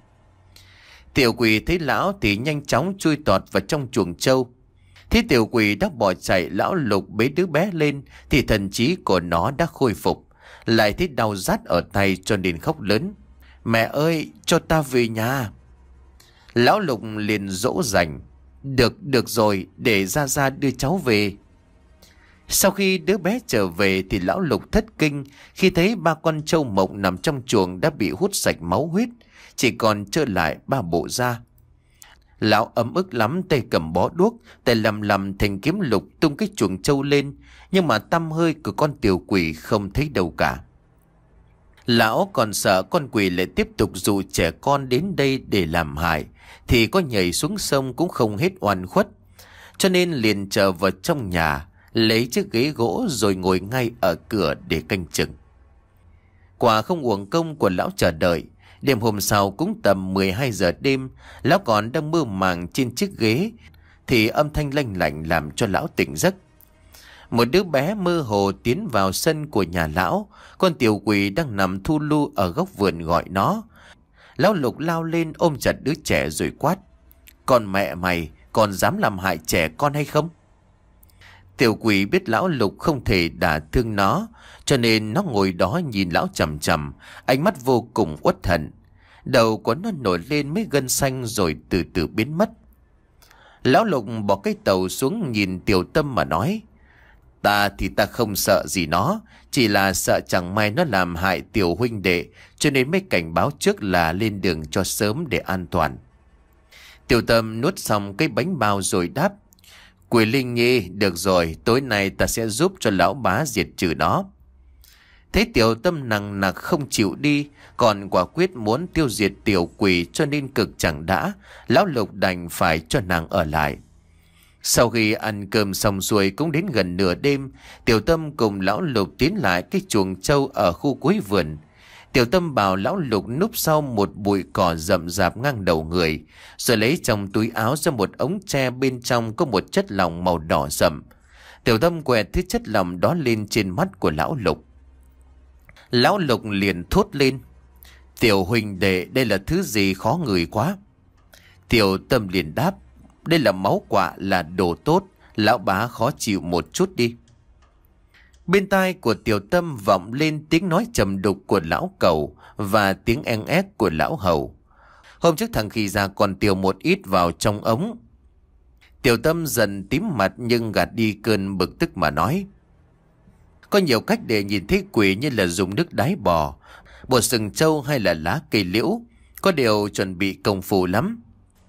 Tiểu quỷ thấy lão thì nhanh chóng chui tọt vào trong chuồng trâu. Thế tiểu quỷ đã bỏ chạy, lão Lục bế đứa bé lên thì thần trí của nó đã khôi phục. Lại thấy đau rát ở tay cho nên khóc lớn. Mẹ ơi, cho ta về nhà. Lão Lục liền dỗ dành. Được, được rồi, để Gia Gia đưa cháu về. Sau khi đứa bé trở về thì lão Lục thất kinh khi thấy ba con trâu mộng nằm trong chuồng đã bị hút sạch máu huyết, chỉ còn trơ lại ba bộ da. Lão ấm ức lắm, tay cầm bó đuốc, tay lầm lầm thành kiếm lục tung cái chuồng trâu lên, nhưng mà tăm hơi của con tiểu quỷ không thấy đâu cả. Lão còn sợ con quỷ lại tiếp tục dụ trẻ con đến đây để làm hại, thì có nhảy xuống sông cũng không hết oan khuất. Cho nên liền trở vào trong nhà, lấy chiếc ghế gỗ rồi ngồi ngay ở cửa để canh chừng. Quả không uổng công của lão chờ đợi. Đêm hôm sau cũng tầm mười hai giờ đêm, lão còn đang mơ màng trên chiếc ghế thì âm thanh lanh lảnh làm cho lão tỉnh giấc. Một đứa bé mơ hồ tiến vào sân của nhà lão. Con tiểu quỷ đang nằm thu lu ở góc vườn gọi nó. Lão Lục lao lên ôm chặt đứa trẻ rồi quát. Con mẹ mày còn dám làm hại trẻ con hay không? Tiểu quỷ biết lão Lục không thể đả thương nó, cho nên nó ngồi đó nhìn lão chằm chằm, ánh mắt vô cùng uất hận. Đầu của nó nổi lên mấy gân xanh rồi từ từ biến mất. Lão Lục bỏ cái tàu xuống nhìn Tiểu Tâm mà nói. Ta thì ta không sợ gì nó, chỉ là sợ chẳng may nó làm hại tiểu huynh đệ, cho nên mới cảnh báo trước là lên đường cho sớm để an toàn. Tiểu Tâm nuốt xong cái bánh bao rồi đáp. Quỷ Linh Nhi, được rồi, tối nay ta sẽ giúp cho lão bá diệt trừ nó. Thấy Tiểu Tâm nằng nặc không chịu đi, còn quả quyết muốn tiêu diệt tiểu quỷ cho nên cực chẳng đã, lão Lục đành phải cho nàng ở lại. Sau khi ăn cơm xong xuôi cũng đến gần nửa đêm, Tiểu Tâm cùng lão Lục tiến lại cái chuồng trâu ở khu cuối vườn. Tiểu Tâm bảo lão Lục núp sau một bụi cỏ rậm rạp ngang đầu người, rồi lấy trong túi áo ra một ống tre, bên trong có một chất lỏng màu đỏ rậm. Tiểu Tâm quẹt thứ chất lỏng đó lên trên mắt của lão Lục. Lão Lục liền thốt lên. Tiểu huynh đệ, đây là thứ gì khó ngửi quá. Tiểu Tâm liền đáp. Đây là máu quạ, là đồ tốt, lão bá khó chịu một chút đi. Bên tai của Tiểu Tâm vọng lên tiếng nói trầm đục của lão Cẩu và tiếng en ép của lão Hầu. Hôm trước thằng Khi ra còn tiêu một ít vào trong ống. Tiểu Tâm dần tím mặt nhưng gạt đi cơn bực tức mà nói. Có nhiều cách để nhìn thấy quỷ, như là dùng nước đái bò, bột sừng trâu hay là lá cây liễu. Có điều chuẩn bị công phu lắm.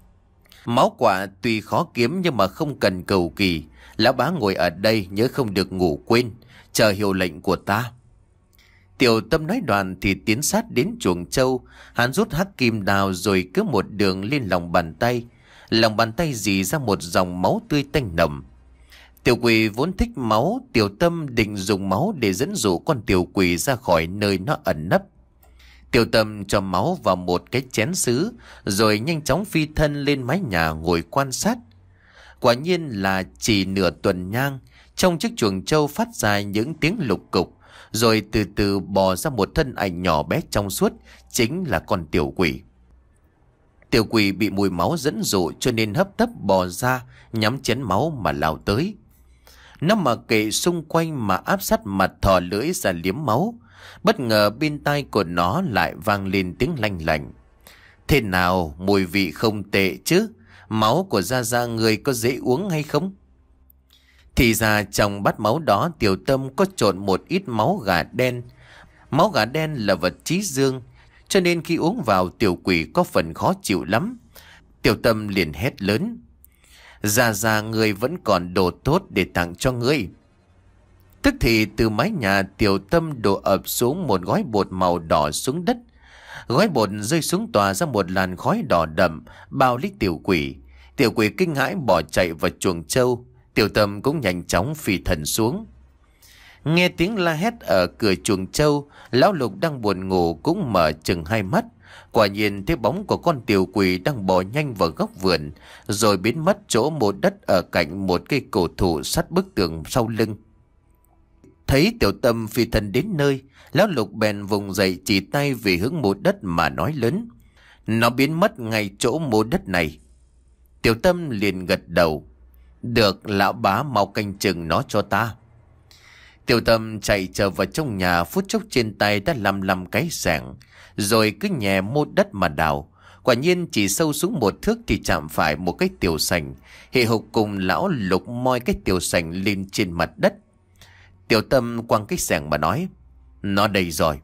Máu quạ tuy khó kiếm nhưng mà không cần cầu kỳ. Lão bá ngồi ở đây nhớ không được ngủ quên, chờ hiệu lệnh của ta. Tiểu Tâm nói đoạn thì tiến sát đến chuồng trâu. Hắn rút hắc kim đào rồi cứ một đường lên lòng bàn tay. Lòng bàn tay rỉ ra một dòng máu tươi tanh nồng. Tiểu quỷ vốn thích máu, Tiểu Tâm định dùng máu để dẫn dụ con tiểu quỷ ra khỏi nơi nó ẩn nấp. Tiểu Tâm cho máu vào một cái chén sứ rồi nhanh chóng phi thân lên mái nhà ngồi quan sát. Quả nhiên là chỉ nửa tuần nhang, trong chiếc chuồng trâu phát ra những tiếng lục cục, rồi từ từ bò ra một thân ảnh nhỏ bé trong suốt, chính là con tiểu quỷ. Tiểu quỷ bị mùi máu dẫn dụ cho nên hấp tấp bò ra, nhắm chén máu mà lao tới. Nó mặc kệ xung quanh mà áp sát mặt thò lưỡi ra liếm máu. Bất ngờ bên tai của nó lại vang lên tiếng lanh lảnh. Thế nào, mùi vị không tệ chứ? Máu của Gia Gia người có dễ uống hay không? Thì ra trong bát máu đó Tiểu Tâm có trộn một ít máu gà đen. Máu gà đen là vật trí dương, cho nên khi uống vào tiểu quỷ có phần khó chịu lắm. Tiểu Tâm liền hét lớn: Gia Gia người vẫn còn đồ tốt để tặng cho ngươi. Tức thì từ mái nhà Tiểu Tâm đổ ập xuống một gói bột màu đỏ xuống đất. Gói bột rơi xuống tỏa ra một làn khói đỏ đậm bao lấy tiểu quỷ. Tiểu quỷ kinh hãi bỏ chạy vào chuồng trâu. Tiểu Tâm cũng nhanh chóng phi thần xuống. Nghe tiếng la hét ở cửa chuồng trâu, lão Lục đang buồn ngủ cũng mở chừng hai mắt. Quả nhiên thấy bóng của con tiểu quỷ đang bò nhanh vào góc vườn, rồi biến mất chỗ một đất ở cạnh một cây cổ thụ sát bức tường sau lưng. Thấy Tiểu Tâm phi thần đến nơi, lão Lục bèn vùng dậy chỉ tay về hướng mộ đất mà nói lớn: Nó biến mất ngay chỗ mộ đất này. Tiểu Tâm liền gật đầu: Được, lão bá mau canh chừng nó cho ta. Tiểu Tâm chạy trở vào trong nhà, phút chốc trên tay đã lăm lăm cái xẻng, rồi cứ nhẹ mô đất mà đào. Quả nhiên chỉ sâu xuống một thước thì chạm phải một cái tiểu sành. Hì hục cùng lão Lục moi cái tiểu sành lên trên mặt đất. Tiểu Tâm quăng cái xẻng mà nói: Nó đây rồi.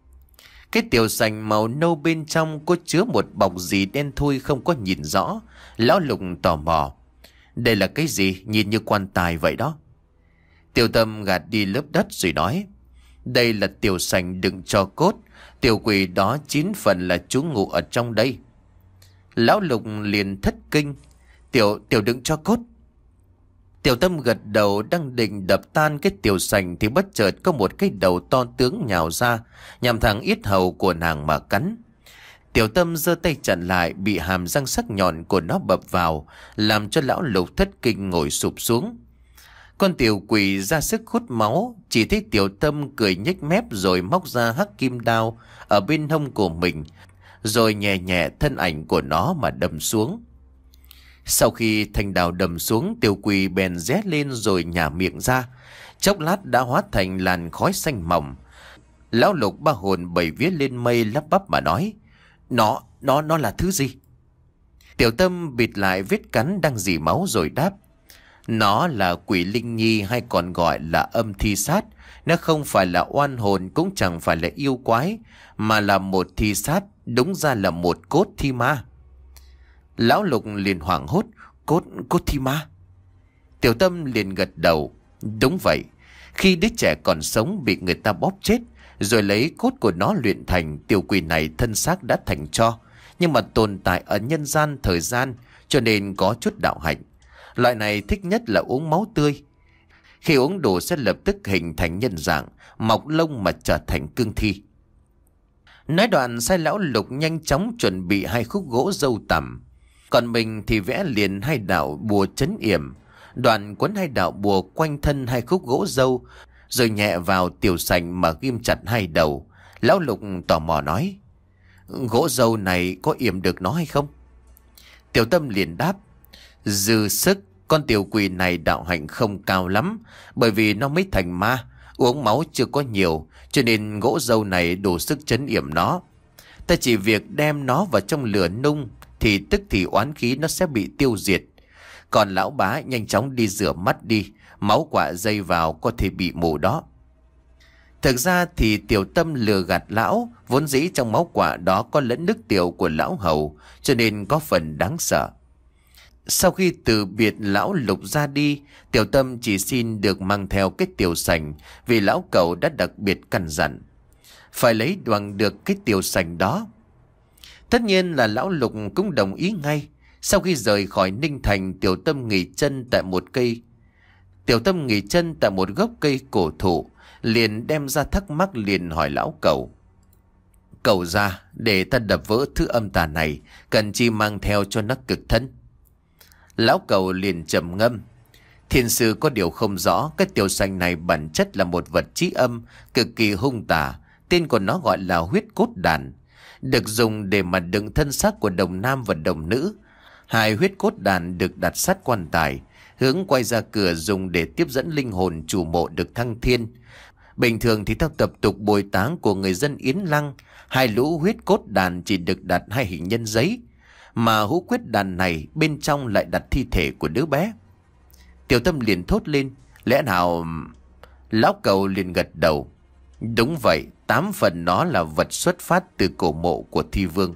Cái tiểu sành màu nâu bên trong có chứa một bọc gì đen thui không có nhìn rõ. Lão Lục tò mò: Đây là cái gì, nhìn như quan tài vậy đó. Tiểu Tâm gạt đi lớp đất rồi nói: Đây là tiểu sành đựng cho cốt. Tiểu quỷ đó chín phần là trú ngụ ở trong đây. Lão Lục liền thất kinh: Tiểu tiểu đựng cho cốt. Tiểu Tâm gật đầu đang định đập tan cái tiểu sành thì bất chợt có một cái đầu to tướng nhào ra, nhằm thẳng yết hầu của nàng mà cắn. Tiểu Tâm giơ tay chặn lại, bị hàm răng sắc nhọn của nó bập vào, làm cho lão Lục thất kinh ngồi sụp xuống. Con tiểu quỷ ra sức hút máu, chỉ thấy Tiểu Tâm cười nhếch mép rồi móc ra hắc kim đao ở bên hông của mình, rồi nhẹ nhẹ thân ảnh của nó mà đâm xuống. Sau khi thanh đao đâm xuống, tiểu quỷ bèn ré lên rồi nhả miệng ra, chốc lát đã hóa thành làn khói xanh mỏng. Lão Lục ba hồn bảy vía lên mây lắp bắp mà nói: Nó, nó, nó là thứ gì? Tiểu Tâm bịt lại vết cắn đang rỉ máu rồi đáp: Nó là quỷ linh nhi, hay còn gọi là âm thi sát. Nó không phải là oan hồn, cũng chẳng phải là yêu quái, mà là một thi sát, đúng ra là một cốt thi ma. Lão Lục liền hoảng hốt: Cốt, cốt thi ma? Tiểu Tâm liền gật đầu: Đúng vậy. Khi đứa trẻ còn sống bị người ta bóp chết, rồi lấy cốt của nó luyện thành, tiểu quỷ này thân xác đã thành tro, nhưng mà tồn tại ở nhân gian thời gian, cho nên có chút đạo hạnh. Loại này thích nhất là uống máu tươi. Khi uống đủ sẽ lập tức hình thành nhân dạng, mọc lông mà trở thành cương thi. Nói đoạn sai lão Lục nhanh chóng chuẩn bị hai khúc gỗ dâu tằm. Còn mình thì vẽ liền hai đạo bùa trấn yểm. Đoạn quấn hai đạo bùa quanh thân hai khúc gỗ dâu, rồi nhẹ vào tiểu sành mà ghim chặt hai đầu. Lão Lục tò mò nói: Gỗ dâu này có yểm được nó hay không? Tiểu Tâm liền đáp: Dư sức. Con tiểu quỷ này đạo hạnh không cao lắm, bởi vì nó mới thành ma, uống máu chưa có nhiều, cho nên gỗ dâu này đủ sức trấn yểm nó. Ta chỉ việc đem nó vào trong lửa nung, thì tức thì oán khí nó sẽ bị tiêu diệt. Còn lão bá nhanh chóng đi rửa mắt đi, máu quả dây vào có thể bị mù đó. Thực ra thì Tiểu Tâm lừa gạt lão, vốn dĩ trong máu quả đó có lẫn nước tiểu của lão hầu, cho nên có phần đáng sợ. Sau khi từ biệt lão Lục ra đi, Tiểu Tâm chỉ xin được mang theo cái tiểu sành, vì lão cậu đã đặc biệt căn dặn phải lấy bằng được cái tiểu sành đó. Tất nhiên là lão Lục cũng đồng ý ngay. Sau khi rời khỏi Ninh Thành, Tiểu Tâm nghỉ chân tại một cây Tiểu Tâm nghỉ chân tại một gốc cây cổ thụ, liền đem ra thắc mắc, liền hỏi lão cậu: Cậu ra, để ta đập vỡ thứ âm tà này, cần chi mang theo cho nó cực thân? Lão Cầu liền trầm ngâm. Thiên sư có điều không rõ, cái tiểu xanh này bản chất là một vật trí âm, cực kỳ hung tà. Tên của nó gọi là huyết cốt đàn, được dùng để mà đựng thân xác của đồng nam và đồng nữ. Hai huyết cốt đàn được đặt sát quan tài, hướng quay ra cửa dùng để tiếp dẫn linh hồn chủ mộ được thăng thiên. Bình thường thì theo tập tục bồi táng của người dân Yến Lăng, hai lũ huyết cốt đàn chỉ được đặt hai hình nhân giấy, mà hũ quyết đàn này bên trong lại đặt thi thể của đứa bé. Tiểu Tâm liền thốt lên, lẽ nào... Lão Cầu liền gật đầu. Đúng vậy, tám phần nó là vật xuất phát từ cổ mộ của Thi Vương.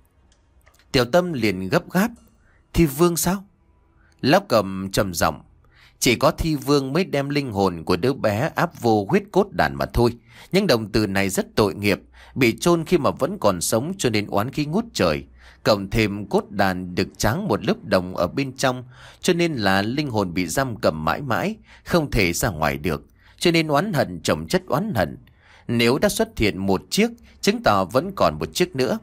Tiểu Tâm liền gấp gáp. Thi Vương sao? Lão Cầm trầm giọng. Chỉ có Thi Vương mới đem linh hồn của đứa bé áp vô huyết cốt đàn mà thôi. Nhưng đồng từ này rất tội nghiệp, bị chôn khi mà vẫn còn sống cho nên oán khí ngút trời. Cộng thêm cốt đàn được tráng một lớp đồng ở bên trong, cho nên là linh hồn bị giam cầm mãi mãi, không thể ra ngoài được. Cho nên oán hận chồng chất oán hận. Nếu đã xuất hiện một chiếc, chứng tỏ vẫn còn một chiếc nữa.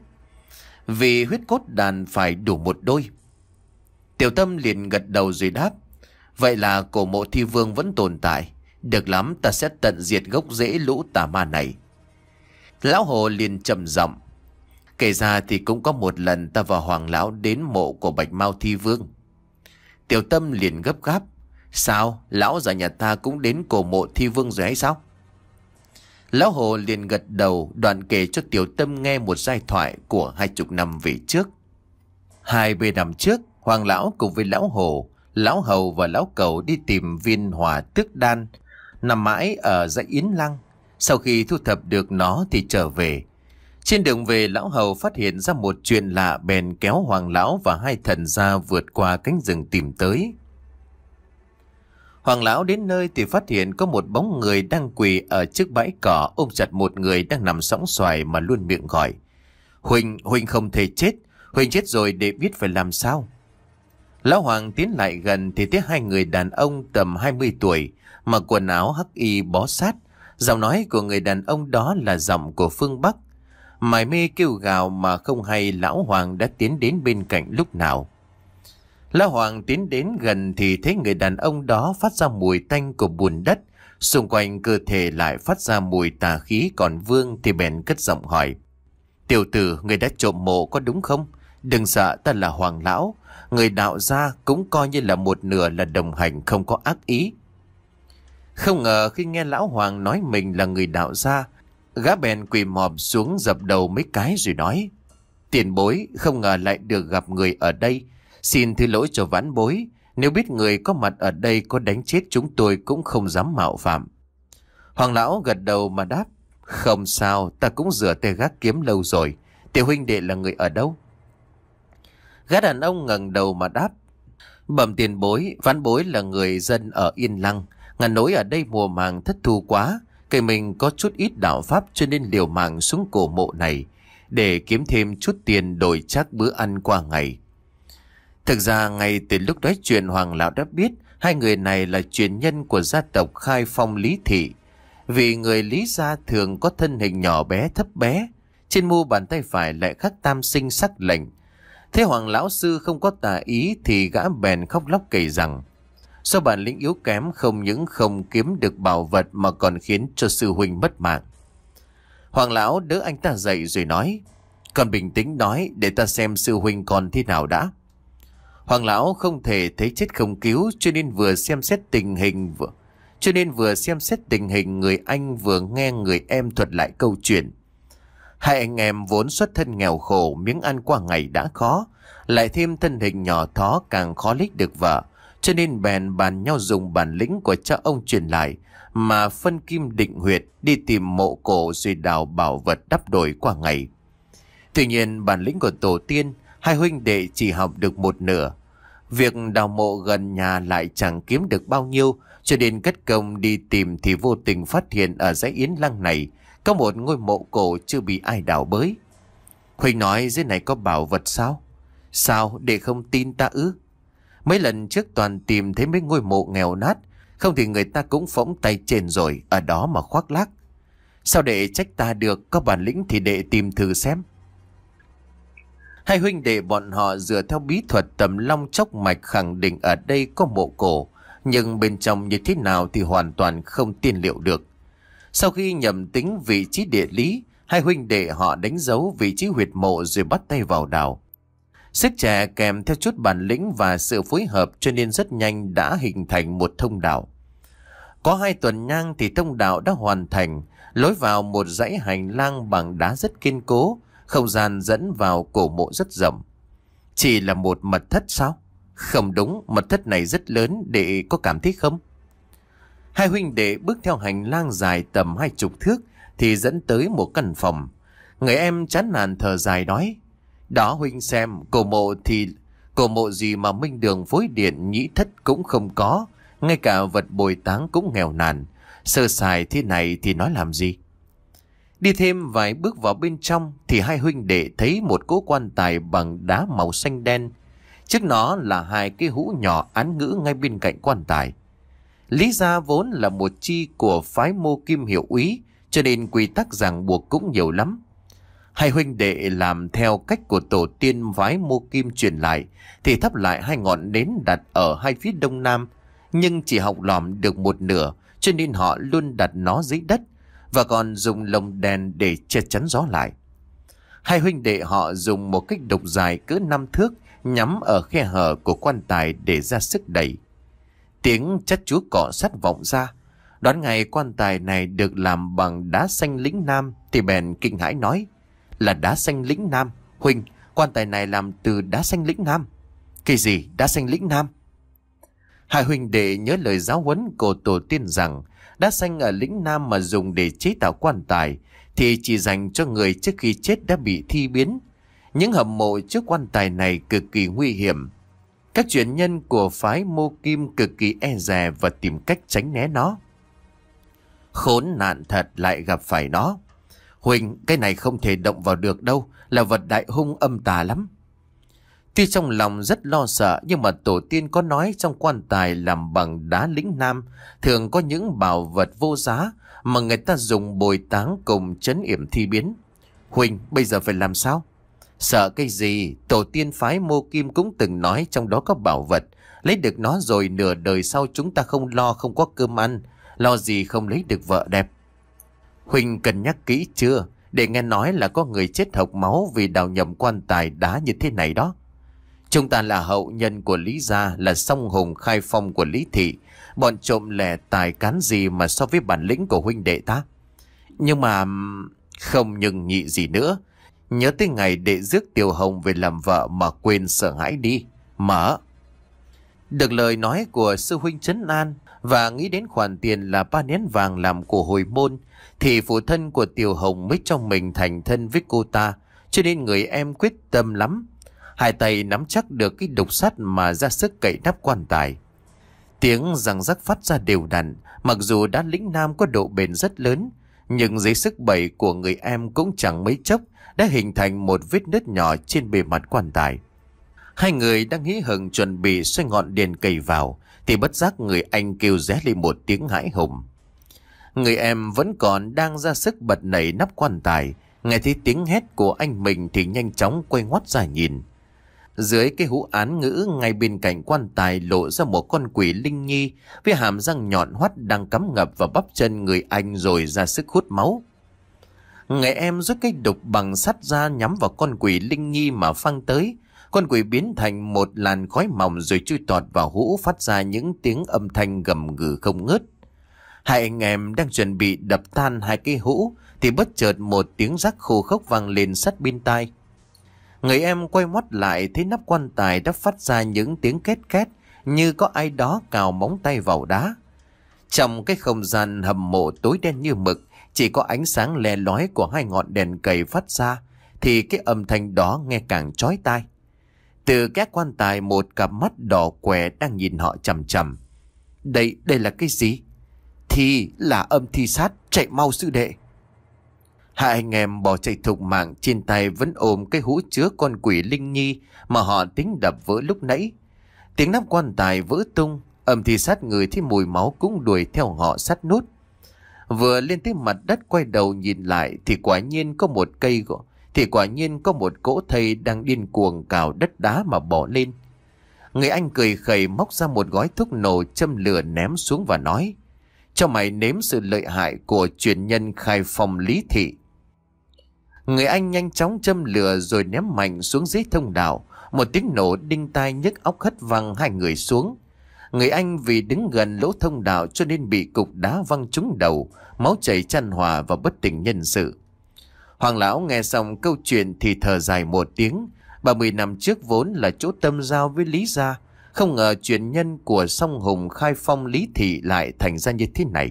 Vì huyết cốt đàn phải đủ một đôi. Tiểu Tâm liền gật đầu rồi đáp. Vậy là cổ mộ Thi Vương vẫn tồn tại. Được lắm, ta sẽ tận diệt gốc rễ lũ tà ma này. Lão Hồ liền trầm giọng. Kể ra thì cũng có một lần ta và Hoàng Lão đến mộ của Bạch Mao Thi Vương. Tiểu Tâm liền gấp gáp. Sao? Lão già nhà ta cũng đến cổ mộ Thi Vương rồi hay sao? Lão Hồ liền gật đầu, đoạn kể cho Tiểu Tâm nghe một giai thoại của hai chục năm về trước. Hai mươi năm trước, Hoàng Lão cùng với Lão Hồ, Lão Hầu và Lão Cầu đi tìm viên hỏa tước đan, nằm mãi ở dãy Yến Lăng. Sau khi thu thập được nó thì trở về. Trên đường về, Lão Hầu phát hiện ra một chuyện lạ, bèn kéo Hoàng Lão và hai thần gia vượt qua cánh rừng tìm tới. Hoàng Lão đến nơi thì phát hiện có một bóng người đang quỳ ở trước bãi cỏ, ôm chặt một người đang nằm sõng xoài mà luôn miệng gọi. Huỳnh, Huỳnh không thể chết, Huỳnh chết rồi để biết phải làm sao. Lão Hoàng tiến lại gần thì thấy hai người đàn ông tầm hai mươi tuổi, mặc quần áo hắc y bó sát. Giọng nói của người đàn ông đó là giọng của phương Bắc. Mải mê kêu gào mà không hay Lão Hoàng đã tiến đến bên cạnh lúc nào. Lão Hoàng tiến đến gần thì thấy người đàn ông đó phát ra mùi tanh của bùn đất, xung quanh cơ thể lại phát ra mùi tà khí, còn Vương thì bèn cất giọng hỏi. Tiểu tử, người đã trộm mộ có đúng không? Đừng sợ, ta là Hoàng Lão. Người đạo gia cũng coi như là một nửa là đồng hành, không có ác ý. Không ngờ khi nghe Lão Hoàng nói mình là người đạo gia, gã bèn quỳ mọp xuống dập đầu mấy cái rồi nói. Tiền bối, không ngờ lại được gặp người ở đây. Xin thứ lỗi cho vãn bối. Nếu biết người có mặt ở đây có đánh chết chúng tôi cũng không dám mạo phạm. Hoàng Lão gật đầu mà đáp. Không sao, ta cũng rửa tay gác kiếm lâu rồi. Tiểu huynh đệ là người ở đâu? Gã đàn ông ngẩng đầu mà đáp. Bẩm tiền bối, vãn bối là người dân ở Yên Lăng. Ngàn nỗi ở đây mùa màng thất thu quá. Cây mình có chút ít đạo pháp cho nên liều mạng xuống cổ mộ này, để kiếm thêm chút tiền đổi chắc bữa ăn qua ngày. Thực ra ngay từ lúc nói chuyện, Hoàng Lão đã biết hai người này là truyền nhân của gia tộc Khai Phong Lý Thị. Vì người Lý gia thường có thân hình nhỏ bé thấp bé, trên mu bàn tay phải lại khắc tam sinh sắc lệnh. Thế Hoàng Lão sư không có tà ý thì gã bèn khóc lóc kể rằng do bản lĩnh yếu kém không những không kiếm được bảo vật mà còn khiến cho sư huynh mất mạng. Hoàng Lão đỡ anh ta dậy rồi nói. Còn bình tĩnh nói, để ta xem sư huynh còn thế nào đã. Hoàng Lão không thể thấy chết không cứu, cho nên vừa xem xét tình hình vừa cho nên vừa xem xét tình hình người anh vừa nghe người em thuật lại câu chuyện. Hai anh em vốn xuất thân nghèo khổ, miếng ăn qua ngày đã khó, lại thêm thân hình nhỏ thó càng khó lấy được vợ, cho nên bèn bàn nhau dùng bản lĩnh của cha ông truyền lại mà phân kim định huyệt, đi tìm mộ cổ rồi đào bảo vật đắp đổi qua ngày. Tuy nhiên bản lĩnh của tổ tiên hai huynh đệ chỉ học được một nửa. Việc đào mộ gần nhà lại chẳng kiếm được bao nhiêu, cho nên cất công đi tìm thì vô tình phát hiện ở dãy Yến Lăng này có một ngôi mộ cổ chưa bị ai đào bới. Huynh nói dưới này có bảo vật sao? Sao để không tin ta ư? Mấy lần trước toàn tìm thấy mấy ngôi mộ nghèo nát, không thì người ta cũng phóng tay trên rồi, ở đó mà khoác lác. Sao đệ trách ta được, có bản lĩnh thì đệ tìm thử xem. Hai huynh đệ bọn họ dựa theo bí thuật tầm long chốc mạch khẳng định ở đây có mộ cổ, nhưng bên trong như thế nào thì hoàn toàn không tiên liệu được. Sau khi nhầm tính vị trí địa lý, hai huynh đệ họ đánh dấu vị trí huyệt mộ rồi bắt tay vào đào. Sức trẻ kèm theo chút bản lĩnh và sự phối hợp cho nên rất nhanh đã hình thành một thông đạo. Có hai tuần nhang thì thông đạo đã hoàn thành, lối vào một dãy hành lang bằng đá rất kiên cố, không gian dẫn vào cổ mộ rất rộng. Chỉ là một mật thất sao? Không đúng, mật thất này rất lớn, đệ có cảm thấy không? Hai huynh đệ bước theo hành lang dài tầm hai chục thước thì dẫn tới một căn phòng. Người em chán nản thở dài nói: Đó huynh xem, cổ mộ thì cổ mộ gì mà minh đường phối điện nhĩ thất cũng không có, ngay cả vật bồi táng cũng nghèo nàn. Sơ sài thế này thì nói làm gì? Đi thêm vài bước vào bên trong thì hai huynh đệ thấy một cỗ quan tài bằng đá màu xanh đen. Trước nó là hai cái hũ nhỏ án ngữ ngay bên cạnh quan tài. Lý ra vốn là một chi của phái Mô Kim hiệu úy, cho nên quy tắc ràng buộc cũng nhiều lắm. Hai huynh đệ làm theo cách của tổ tiên phái Mô Kim truyền lại thì thắp lại hai ngọn nến đặt ở hai phía đông nam, nhưng chỉ học lòm được một nửa, cho nên họ luôn đặt nó dưới đất và còn dùng lồng đèn để che chắn gió lại. Hai huynh đệ họ dùng một cách độc dài cỡ năm thước nhắm ở khe hở của quan tài để ra sức đẩy. Tiếng chất chúa cọ sắt vọng ra. Đoán ngày quan tài này được làm bằng đá xanh lĩnh nam thì bèn kinh hãi nói: Là đá xanh lĩnh nam? Huynh, quan tài này làm từ đá xanh lĩnh nam? Cái gì đá xanh lĩnh nam? Hai huynh đệ nhớ lời giáo huấn của tổ tiên rằng đá xanh ở lĩnh nam mà dùng để chế tạo quan tài thì chỉ dành cho người trước khi chết đã bị thi biến. Những hầm mộ trước quan tài này cực kỳ nguy hiểm. Các truyền nhân của phái Mô Kim cực kỳ e dè và tìm cách tránh né nó. Khốn nạn thật lại gặp phải nó. Huỳnh, cái này không thể động vào được đâu, là vật đại hung âm tà lắm. Tuy trong lòng rất lo sợ, nhưng mà tổ tiên có nói trong quan tài làm bằng đá lĩnh nam thường có những bảo vật vô giá mà người ta dùng bồi táng cùng trấn yểm thi biến. Huỳnh, bây giờ phải làm sao? Sợ cái gì? Tổ tiên phái Mô Kim cũng từng nói trong đó có bảo vật. Lấy được nó rồi nửa đời sau chúng ta không lo không có cơm ăn, lo gì không lấy được vợ đẹp. Huỳnh cân nhắc kỹ chưa? Để nghe nói là có người chết hộc máu vì đào nhầm quan tài đá như thế này đó. Chúng ta là hậu nhân của Lý gia, là song hùng khai phong của Lý thị. Bọn trộm lẻ tài cán gì mà so với bản lĩnh của huynh đệ ta? Nhưng mà... Không nhưng nhị gì nữa. Nhớ tới ngày đệ rước Tiểu Hồng về làm vợ mà quên sợ hãi đi. Mở. Được lời nói của sư huynh trấn an và nghĩ đến khoản tiền là ba nén vàng làm của hồi môn, thì phụ thân của Tiểu Hồng mới cho mình thành thân với cô ta, cho nên người em quyết tâm lắm. Hai tay nắm chắc được cái đục sắt mà ra sức cậy nắp quan tài. Tiếng răng rắc phát ra đều đặn, mặc dù đá lĩnh nam có độ bền rất lớn, nhưng dưới sức bẩy của người em cũng chẳng mấy chốc đã hình thành một vết nứt nhỏ trên bề mặt quan tài. Hai người đang hí hửng chuẩn bị xoay ngọn đèn cầy vào, thì bất giác người anh kêu ré lên một tiếng hãi hùng. Người em vẫn còn đang ra sức bật nảy nắp quan tài, nghe thấy tiếng hét của anh mình thì nhanh chóng quay ngoắt ra nhìn. Dưới cái hũ án ngữ ngay bên cạnh quan tài lộ ra một con quỷ linh nhi với hàm răng nhọn hoắt đang cắm ngập vào bắp chân người anh rồi ra sức hút máu. Người em rút cái đục bằng sắt ra nhắm vào con quỷ linh nhi mà phăng tới. Con quỷ biến thành một làn khói mỏng rồi chui tọt vào hũ, phát ra những tiếng âm thanh gầm gừ không ngớt. Hai anh em đang chuẩn bị đập tan hai cái hũ thì bất chợt một tiếng rắc khô khốc vang lên sát bên tai. Người em quay mắt lại thấy nắp quan tài đã phát ra những tiếng két két như có ai đó cào móng tay vào đá. Trong cái không gian hầm mộ tối đen như mực, chỉ có ánh sáng le lói của hai ngọn đèn cầy phát ra, thì cái âm thanh đó nghe càng chói tai. Từ các quan tài một cặp mắt đỏ què đang nhìn họ chằm chằm. Đây, đây là cái gì? Thì là âm thi sát, chạy mau sư đệ. Hai anh em bỏ chạy thục mạng, trên tay vẫn ôm cái hũ chứa con quỷ linh nhi mà họ tính đập vỡ lúc nãy. Tiếng nắp quan tài vỡ tung, âm thi sát người thấy mùi máu cũng đuổi theo họ sát nút. Vừa lên tới mặt đất quay đầu nhìn lại thì quả nhiên có một cây gỗ, thì quả nhiên có một cỗ thây đang điên cuồng cào đất đá mà bỏ lên. Người anh cười khẩy móc ra một gói thuốc nổ châm lửa ném xuống và nói: cho mày nếm sự lợi hại của truyền nhân khai phong Lý Thị. Người anh nhanh chóng châm lửa rồi ném mạnh xuống dưới thông đạo. Một tiếng nổ đinh tai nhức óc hất văng hai người xuống. Người anh vì đứng gần lỗ thông đạo cho nên bị cục đá văng trúng đầu, máu chảy chan hòa và bất tỉnh nhân sự. Hoàng lão nghe xong câu chuyện thì thở dài một tiếng. Ba mươi năm trước vốn là chỗ tâm giao với Lý gia, không ngờ truyền nhân của song hùng khai phong Lý Thị lại thành ra như thế này.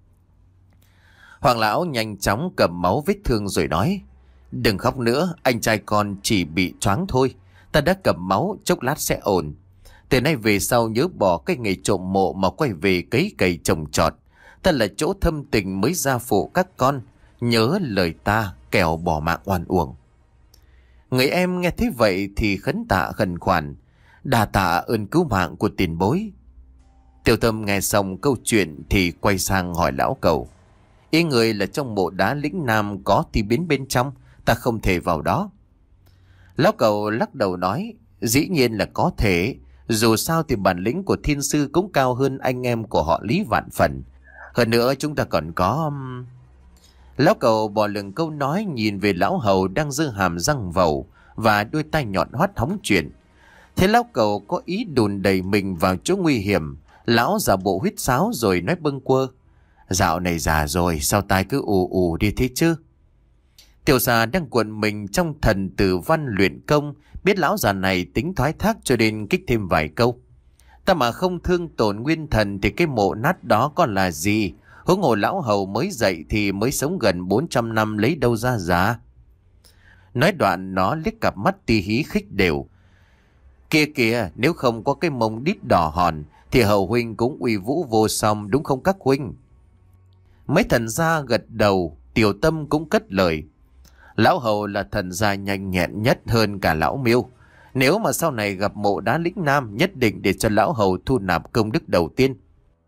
Hoàng lão nhanh chóng cầm máu vết thương rồi nói: đừng khóc nữa, anh trai con chỉ bị choáng thôi. Ta đã cầm máu, chốc lát sẽ ổn. Từ nay về sau nhớ bỏ cái nghề trộm mộ mà quay về cấy cày trồng trọt. Ta là chỗ thâm tình mới gia phụ các con. Nhớ lời ta, kẻo bỏ mạng oan uổng. Người em nghe thấy vậy thì khấn tạ khẩn khoản: đà tạ ơn cứu mạng của tiền bối. Tiểu Tâm nghe xong câu chuyện thì quay sang hỏi lão cẩu: ý người là trong mộ đá lĩnh Nam có thì biến bên trong, ta không thể vào đó. Lão cẩu lắc đầu nói: dĩ nhiên là có thể. Dù sao thì bản lĩnh của thiên sư cũng cao hơn anh em của họ Lý vạn phần. Hơn nữa chúng ta còn có... Lão cẩu bỏ lửng câu nói, nhìn về lão hầu đang giơ hàm răng vầu và đôi tay nhọn hoắt hóng chuyện. Thế lão cẩu có ý đùn đẩy mình vào chỗ nguy hiểm. Lão giả bộ huýt sáo rồi nói bâng quơ: dạo này già rồi, sao tai cứ ù ù đi thế chứ? Tiểu xà đang cuộn mình trong thần tử văn luyện công, biết lão già này tính thoái thác cho nên kích thêm vài câu: ta mà không thương tổn nguyên thần thì cái mộ nát đó còn là gì? Huống hồ lão hầu mới dậy thì mới sống gần bốn trăm năm, lấy đâu ra già? Nói đoạn nó liếc cặp mắt ti hí khích đều: kia kìa, nếu không có cái mông đít đỏ hòn thì hầu huynh cũng uy vũ vô song, đúng không các huynh? Mấy thần gia gật đầu. Tiểu Tâm cũng cất lời: lão hầu là thần gia nhanh nhẹn nhất hơn cả lão Miêu. Nếu mà sau này gặp mộ đá lĩnh Nam, nhất định để cho lão hầu thu nạp công đức đầu tiên.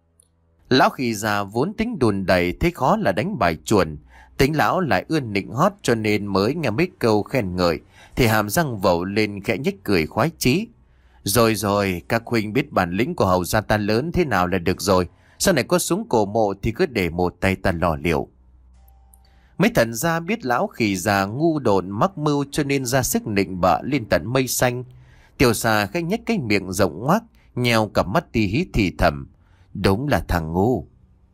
Lão Khỉ già vốn tính đùn đẩy, thấy khó là đánh bài chuồn. Tính lão lại ươn nịnh hót cho nên mới nghe mấy câu khen ngợi thì hàm răng vẩu lên khẽ nhếch cười khoái chí. Rồi rồi, các huynh biết bản lĩnh của hầu gia ta lớn thế nào là được rồi. Sau này có súng cổ mộ thì cứ để một tay ta lò liệu. Mấy thần gia biết lão Khỉ già ngu độn mắc mưu cho nên ra sức nịnh bợ lên tận mây xanh. Tiểu xà khẽ nhếch cái miệng rộng ngoác, nheo cặp mắt ti hí thì thầm: đúng là thằng ngu.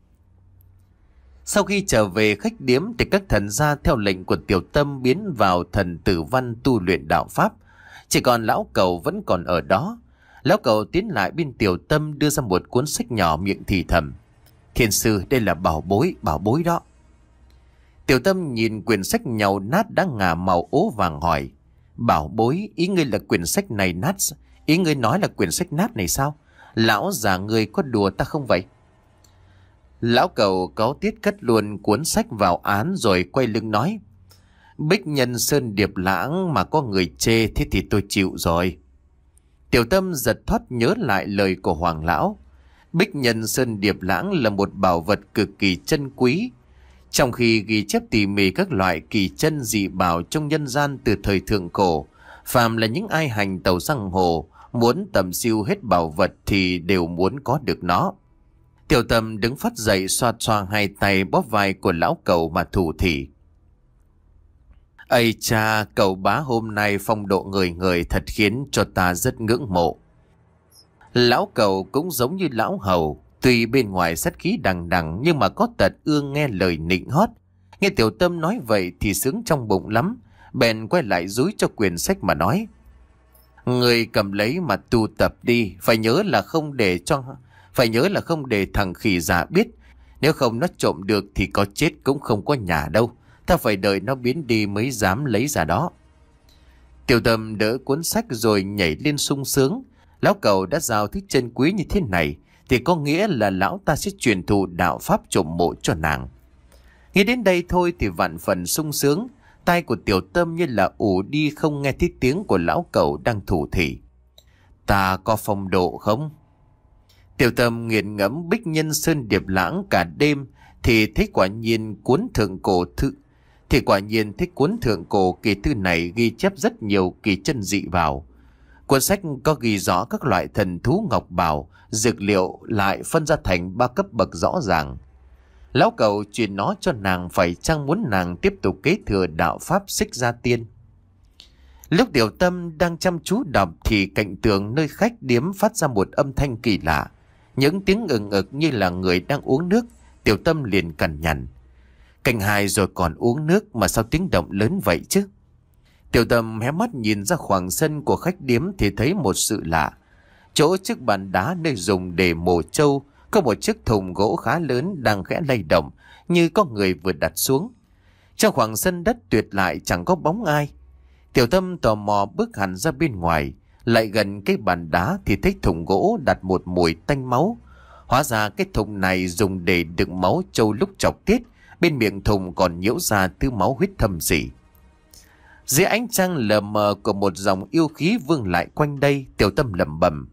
Sau khi trở về khách điếm thì các thần gia theo lệnh của Tiểu Tâm biến vào thần tử văn tu luyện đạo pháp. Chỉ còn lão cẩu vẫn còn ở đó. Lão cẩu tiến lại bên Tiểu Tâm đưa ra một cuốn sách nhỏ, miệng thì thầm: thiên sư, đây là bảo bối, bảo bối đó. Tiểu Tâm nhìn quyển sách nhàu nát đã ngả màu ố vàng hỏi: bảo bối, ý ngươi là quyển sách này nát? Ý ngươi nói là quyển sách nát này sao? Lão già ngươi có đùa ta không vậy? Lão cẩu cáu tiết cất luôn cuốn sách vào án rồi quay lưng nói: bích nhân sơn điệp lãng mà có người chê, thế thì tôi chịu rồi. Tiểu Tâm giật thót nhớ lại lời của Hoàng lão. Bích nhân sơn điệp lãng là một bảo vật cực kỳ chân quý. Trong khi ghi chép tỉ mỉ các loại kỳ chân dị bảo trong nhân gian từ thời thượng cổ, phàm là những ai hành tàu giang hồ muốn tầm siêu hết bảo vật thì đều muốn có được nó. Tiểu Tâm đứng phát dậy, xoa xoa hai tay bóp vai của lão cẩu mà thủ thỉ: ây cha, cậu bá hôm nay phong độ người người thật khiến cho ta rất ngưỡng mộ. Lão cẩu cũng giống như lão hầu, tuy bên ngoài sát khí đằng đằng nhưng mà có tật ương nghe lời nịnh hót. Nghe Tiểu Tâm nói vậy thì sướng trong bụng lắm, bèn quay lại dúi cho quyển sách mà nói: người cầm lấy mà tu tập đi, phải nhớ là không để cho phải nhớ là không để thằng khỉ già biết, nếu không nó trộm được thì có chết cũng không có nhà đâu, ta phải đợi nó biến đi mới dám lấy ra đó. Tiểu Tâm đỡ cuốn sách rồi nhảy lên sung sướng. Lão cẩu đã giao thứ chân quý như thế này thì có nghĩa là lão ta sẽ truyền thụ đạo pháp trộm mộ cho nàng. Nghĩ đến đây thôi thì vạn phần sung sướng. Tai của Tiểu Tâm như là ù đi, không nghe thấy tiếng của lão cẩu đang thủ thỉ: ta có phong độ không? Tiểu Tâm nghiền ngẫm bích nhân sơn điệp lãng cả đêm thì thấy quả nhiên cuốn thượng cổ thư thì quả nhiên thích cuốn thượng cổ kỳ thư này ghi chép rất nhiều kỳ chân dị vào. Cuốn sách có ghi rõ các loại thần thú ngọc bảo, dược liệu lại phân ra thành ba cấp bậc rõ ràng. Lão Cẩu truyền nó cho nàng phải chăng muốn nàng tiếp tục kế thừa đạo pháp Xích Gia Tiên. Lúc Tiểu Tâm đang chăm chú đọc thì cạnh tường nơi khách điếm phát ra một âm thanh kỳ lạ. Những tiếng ừng ực như là người đang uống nước. Tiểu Tâm liền cằn nhằn: canh hai rồi còn uống nước mà sao tiếng động lớn vậy chứ? Tiểu Tâm hé mắt nhìn ra khoảng sân của khách điếm thì thấy một sự lạ. Chỗ chiếc bàn đá nơi dùng để mổ trâu có một chiếc thùng gỗ khá lớn đang khẽ lay động như có người vừa đặt xuống. Trong khoảng sân đất tuyệt lại chẳng có bóng ai. Tiểu Tâm tò mò bước hẳn ra bên ngoài, lại gần cái bàn đá thì thấy thùng gỗ đặt một mùi tanh máu. Hóa ra cái thùng này dùng để đựng máu trâu lúc chọc tiết, bên miệng thùng còn nhiễu ra thứ máu huyết thâm rỉ. Dưới ánh trăng lờ mờ của một dòng yêu khí vương lại quanh đây, Tiểu Tâm lẩm bẩm: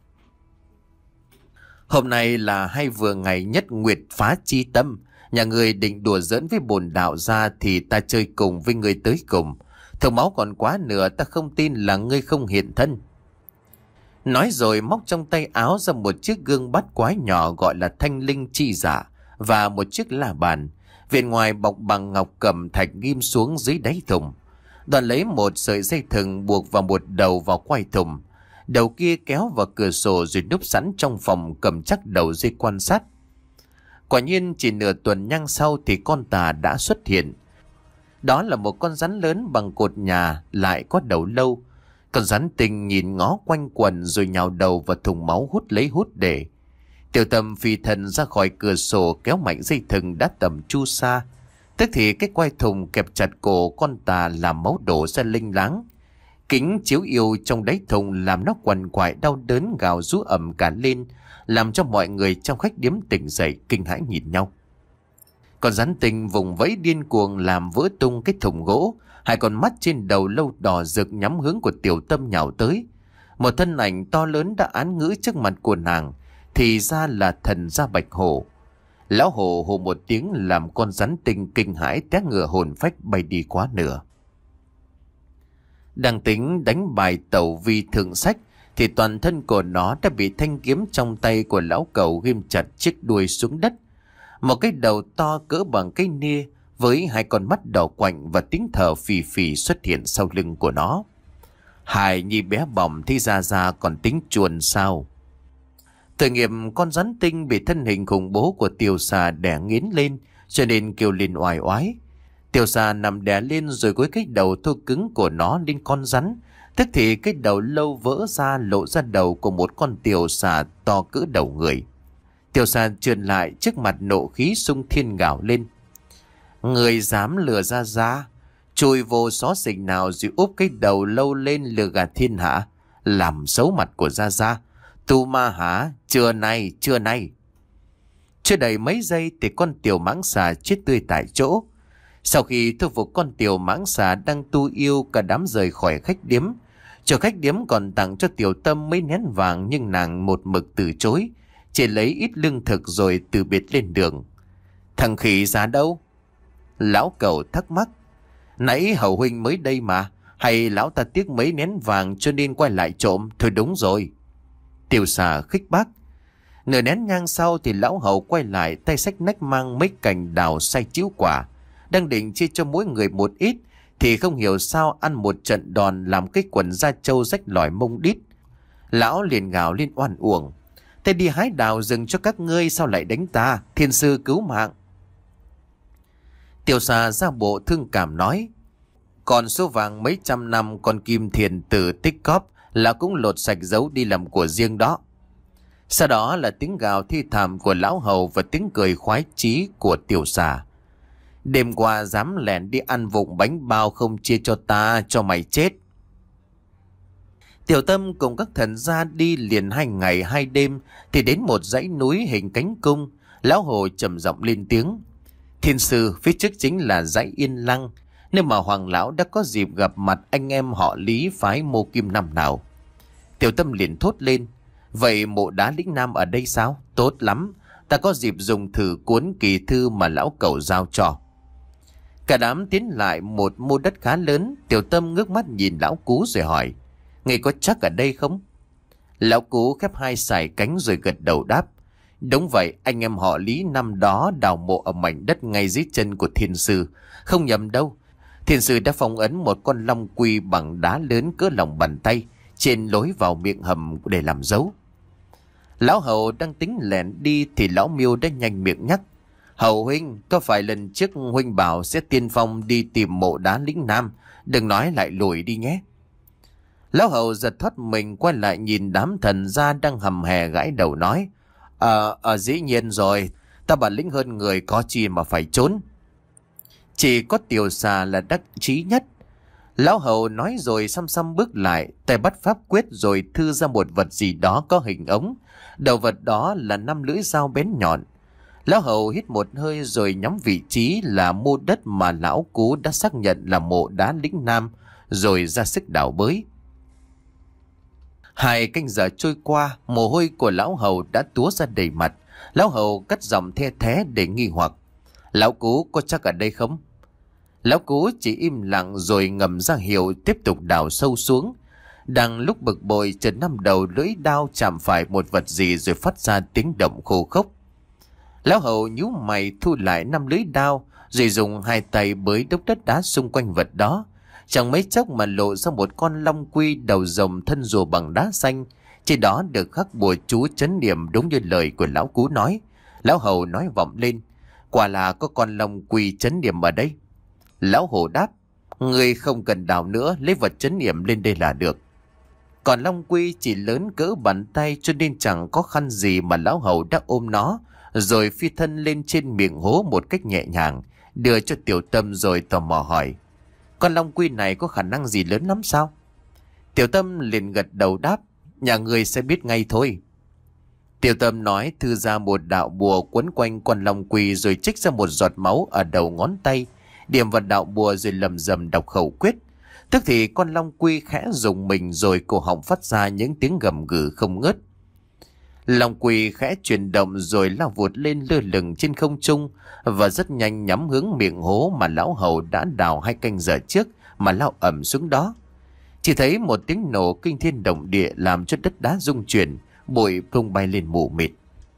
hôm nay là hay vừa ngày nhất nguyệt phá chi tâm, nhà người định đùa giỡn với bổn đạo gia thì ta chơi cùng với người tới cùng. Thùng máu còn quá nửa, ta không tin là ngươi không hiện thân. Nói rồi móc trong tay áo ra một chiếc gương bát quái nhỏ gọi là thanh linh chi giả và một chiếc la bàn. Viện ngoài bọc bằng ngọc cẩm thạch ghim xuống dưới đáy thùng. Đoàn lấy một sợi dây thừng buộc vào một đầu vào quai thùng, đầu kia kéo vào cửa sổ rồi núp sẵn trong phòng cầm chắc đầu dây quan sát. Quả nhiên chỉ nửa tuần nhang sau thì con tà đã xuất hiện. Đó là một con rắn lớn bằng cột nhà lại có đầu lâu. Con rắn tinh nhìn ngó quanh quần rồi nhào đầu vào thùng máu hút lấy hút để. Tiểu Tâm phi thần ra khỏi cửa sổ kéo mạnh dây thừng đã tầm chu sa. Tức thì cái quai thùng kẹp chặt cổ con tà làm máu đổ ra linh láng. Kính chiếu yêu trong đáy thùng làm nó quằn quại đau đớn gào rú ầm cả lên, làm cho mọi người trong khách điếm tỉnh dậy kinh hãi nhìn nhau. Con rắn tinh vùng vẫy điên cuồng làm vỡ tung cái thùng gỗ, hai con mắt trên đầu lâu đỏ rực nhắm hướng của Tiểu Tâm nhào tới. Một thân ảnh to lớn đã án ngữ trước mặt của nàng, thì ra là thần gia Bạch Hổ. Lão hổ hổ một tiếng làm con rắn tinh kinh hãi té ngửa hồn phách bay đi quá nửa. Đang tính đánh bài tẩu vi thượng sách thì toàn thân của nó đã bị thanh kiếm trong tay của lão Cẩu ghim chặt chiếc đuôi xuống đất. Một cái đầu to cỡ bằng cây nia với hai con mắt đỏ quạnh và tiếng thở phì phì xuất hiện sau lưng của nó. Hài nhi bé bỏng thì ra ra còn tính chuồn sao? Tội nghiệp con rắn tinh bị thân hình khủng bố của Tiểu Xà đè nghiến lên cho nên kêu lên oai oái. Tiểu Xà nằm đè lên rồi gối cái đầu thô cứng của nó lên con rắn. Tức thì cái đầu lâu vỡ ra lộ ra đầu của một con tiểu xà to cỡ đầu người. Tiểu xà trườn lại trước mặt nộ khí sung thiên gào lên: người dám lừa ra ra, chui vô xó xỉnh nào rồi úp cái đầu lâu lên lừa gạt thiên hạ, làm xấu mặt của Gia Gia. Tu ma hả? Chưa nay, chưa nay. Chưa đầy mấy giây thì con tiểu mãng xà chết tươi tại chỗ. Sau khi thu phục con tiểu mãng xà đang tu yêu, cả đám rời khỏi khách điếm. Chủ khách điếm còn tặng cho Tiểu Tâm mấy nén vàng nhưng nàng một mực từ chối, chỉ lấy ít lương thực rồi từ biệt lên đường. Thằng khỉ ra đâu? Lão Cẩu thắc mắc. Nãy hầu huynh mới đây mà, hay lão ta tiếc mấy nén vàng cho nên quay lại trộm? Thôi đúng rồi. Tiểu xà khích bác. Nửa nén nhang sau thì lão hầu quay lại, tay xách nách mang mấy cành đào xay chiếu quả, đang định chia cho mỗi người một ít thì không hiểu sao ăn một trận đòn làm cái quần da trâu rách lòi mông đít. Lão liền gào lên oan uổng: "Thế đi hái đào rừng cho các ngươi, sao lại đánh ta? Thiên sư cứu mạng." Tiểu xà ra bộ thương cảm nói: "Còn số vàng mấy trăm năm con kim thiền tử tích cóp là cũng lột sạch giấu đi làm của riêng đó." Sau đó là tiếng gào thi thảm của lão hầu và tiếng cười khoái chí của tiểu xà: "Đêm qua dám lẻn đi ăn vụng bánh bao không chia cho ta, cho mày chết." Tiểu Tâm cùng các thần gia đi liền hai ngày hai đêm thì đến một dãy núi hình cánh cung. Lão hồ trầm giọng lên tiếng: "Thiên sư, phía trước chính là dãy Yên Lăng, nơi mà hoàng lão đã có dịp gặp mặt anh em họ Lý phái Mô Kim năm nào." Tiểu Tâm liền thốt lên: "Vậy mộ đá lĩnh nam ở đây sao? Tốt lắm, ta có dịp dùng thử cuốn kỳ thư mà lão Cẩu giao cho." Cả đám tiến lại một mô đất khá lớn. Tiểu Tâm ngước mắt nhìn lão Cú rồi hỏi: "Ngươi có chắc ở đây không?" Lão Cú khép hai sải cánh rồi gật đầu đáp: "Đúng vậy, anh em họ Lý năm đó đào mộ ở mảnh đất ngay dưới chân của Thiên Sư. Không nhầm đâu, Thiên Sư đã phong ấn một con long quy bằng đá lớn cỡ lòng bàn tay trên lối vào miệng hầm để làm dấu." Lão Hầu đang tính lẻn đi thì lão Miêu đã nhanh miệng nhắc: "Hầu huynh, có phải lần trước huynh bảo sẽ tiên phong đi tìm mộ đá lĩnh Nam? Đừng nói lại lùi đi nhé." Lão Hầu giật thoát mình quay lại nhìn đám thần gia đang hầm hè gãi đầu nói: Ờ, à, dĩ nhiên rồi, ta bản lĩnh hơn người có chi mà phải trốn. Chỉ có Tiểu Xà là đắc chí nhất. Lão Hầu nói rồi xăm xăm bước lại, tay bắt pháp quyết rồi thư ra một vật gì đó có hình ống. Đầu vật đó là năm lưỡi dao bén nhọn. Lão Hầu hít một hơi rồi nhắm vị trí là mô đất mà lão Cú đã xác nhận là mộ đá lĩnh Nam, rồi ra sức đào bới. Hai canh giờ trôi qua, mồ hôi của lão Hầu đã túa ra đầy mặt. Lão Hầu cất giọng the thé để nghi hoặc: "Lão Cú có chắc ở đây không?" Lão Cú chỉ im lặng rồi ngầm ra hiệu tiếp tục đào sâu xuống. Đang lúc bực bội, chợt năm đầu lưỡi đao chạm phải một vật gì rồi phát ra tiếng động khô khốc. Lão Hầu nhíu mày thu lại năm lưỡi đao rồi dùng hai tay bới đốc đất đá xung quanh vật đó. Chẳng mấy chốc mà lộ ra một con long quy đầu rồng thân rùa bằng đá xanh. Trên đó được khắc bùa chú trấn niệm đúng như lời của lão Cú nói. Lão Hầu nói vọng lên: "Quả là có con long quy trấn niệm ở đây." Lão Hổ đáp: "Người không cần đào nữa, lấy vật trấn niệm lên đây là được." Còn long quy chỉ lớn cỡ bàn tay cho nên chẳng có khăn gì mà lão Hầu đã ôm nó, rồi phi thân lên trên miệng hố một cách nhẹ nhàng, đưa cho Tiểu Tâm rồi tò mò hỏi: "Con long quy này có khả năng gì lớn lắm sao?" Tiểu Tâm liền gật đầu đáp: "Nhà người sẽ biết ngay thôi." Tiểu Tâm nói thư ra một đạo bùa quấn quanh con long quy rồi trích ra một giọt máu ở đầu ngón tay, điểm vào đạo bùa rồi lầm rầm đọc khẩu quyết. Tức thì con long quy khẽ rùng mình rồi cổ họng phát ra những tiếng gầm gừ không ngớt. Long quy khẽ chuyển động rồi lao vụt lên lơ lửng trên không trung và rất nhanh nhắm hướng miệng hố mà lão Hầu đã đào hai canh giờ trước mà lao ẩm xuống đó. Chỉ thấy một tiếng nổ kinh thiên động địa làm cho đất đá rung chuyển, bụi tung bay lên mù mịt.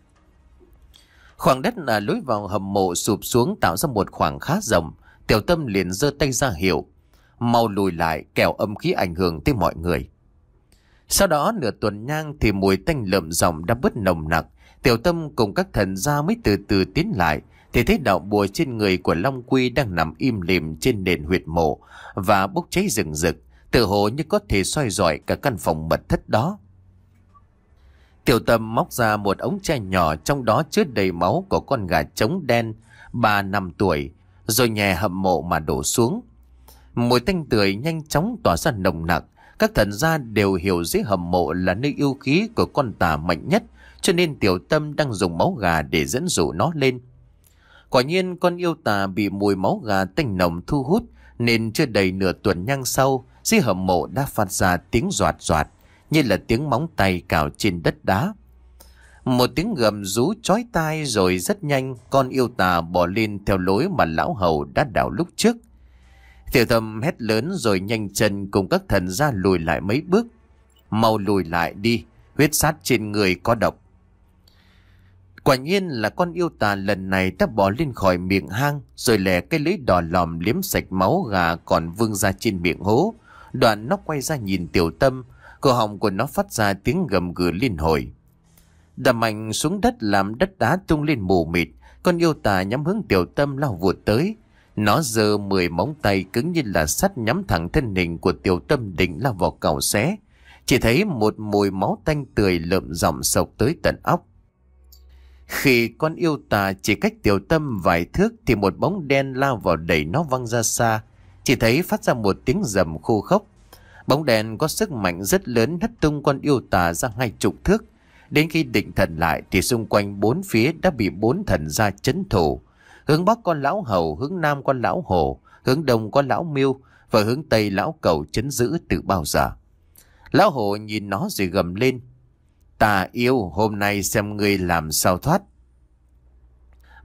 Khoảng đất là lối vào hầm mộ sụp xuống tạo ra một khoảng khá rộng. Tiểu Tâm liền giơ tay ra hiệu: "Mau lùi lại, kẻo âm khí ảnh hưởng tới mọi người." Sau đó nửa tuần nhang thì mùi tanh lợm giọng đã bớt nồng nặc. Tiểu Tâm cùng các thần gia mới từ từ tiến lại thì thấy đạo bùa trên người của long quy đang nằm im lìm trên nền huyệt mộ và bốc cháy rừng rực, tự hồ như có thể soi rọi cả căn phòng mật thất đó. Tiểu Tâm móc ra một ống tre nhỏ, trong đó chứa đầy máu của con gà trống đen ba năm tuổi, rồi nhẹ hầm mộ mà đổ xuống. Mùi tanh tưởi nhanh chóng tỏa ra nồng nặc. Các thần gia đều hiểu dưới hầm mộ là nơi yêu khí của con tà mạnh nhất, cho nên Tiểu Tâm đang dùng máu gà để dẫn dụ nó lên. Quả nhiên con yêu tà bị mùi máu gà tanh nồng thu hút, nên chưa đầy nửa tuần nhang sau, dưới hầm mộ đã phát ra tiếng doạt doạt, như là tiếng móng tay cào trên đất đá. Một tiếng gầm rú chói tai rồi rất nhanh con yêu tà bò lên theo lối mà lão Hầu đã đào lúc trước. Tiểu Tâm hét lớn rồi nhanh chân cùng các thần gia lùi lại mấy bước. "Mau lùi lại đi, huyết sát trên người có độc." Quả nhiên là con yêu tà lần này đã bò lên khỏi miệng hang, rồi lè cái lưỡi đỏ lòm liếm sạch máu gà còn vương ra trên miệng hố. Đoạn nó quay ra nhìn Tiểu Tâm, cổ họng của nó phát ra tiếng gầm gừ liên hồi. Đập mạnh xuống đất làm đất đá tung lên mù mịt. Con yêu tà nhắm hướng Tiểu Tâm lao vụt tới. Nó giơ mười móng tay cứng như là sắt nhắm thẳng thân hình của Tiểu Tâm định lao vào cào xé. Chỉ thấy một mùi máu tanh tươi lợm giọng sộc tới tận óc. Khi con yêu tà chỉ cách Tiểu Tâm vài thước thì một bóng đen lao vào đẩy nó văng ra xa. Chỉ thấy phát ra một tiếng rầm khô khốc. Bóng đen có sức mạnh rất lớn hất tung con yêu tà ra hai chục thước. Đến khi định thần lại thì xung quanh bốn phía đã bị bốn thần gia trấn thủ. Hướng bắc con lão Hầu, hướng nam con lão Hổ, hướng đông con lão Miêu và hướng tây lão Cầu trấn giữ từ bao giờ. Lão Hổ nhìn nó rồi gầm lên: "Tà yêu, hôm nay xem ngươi làm sao thoát."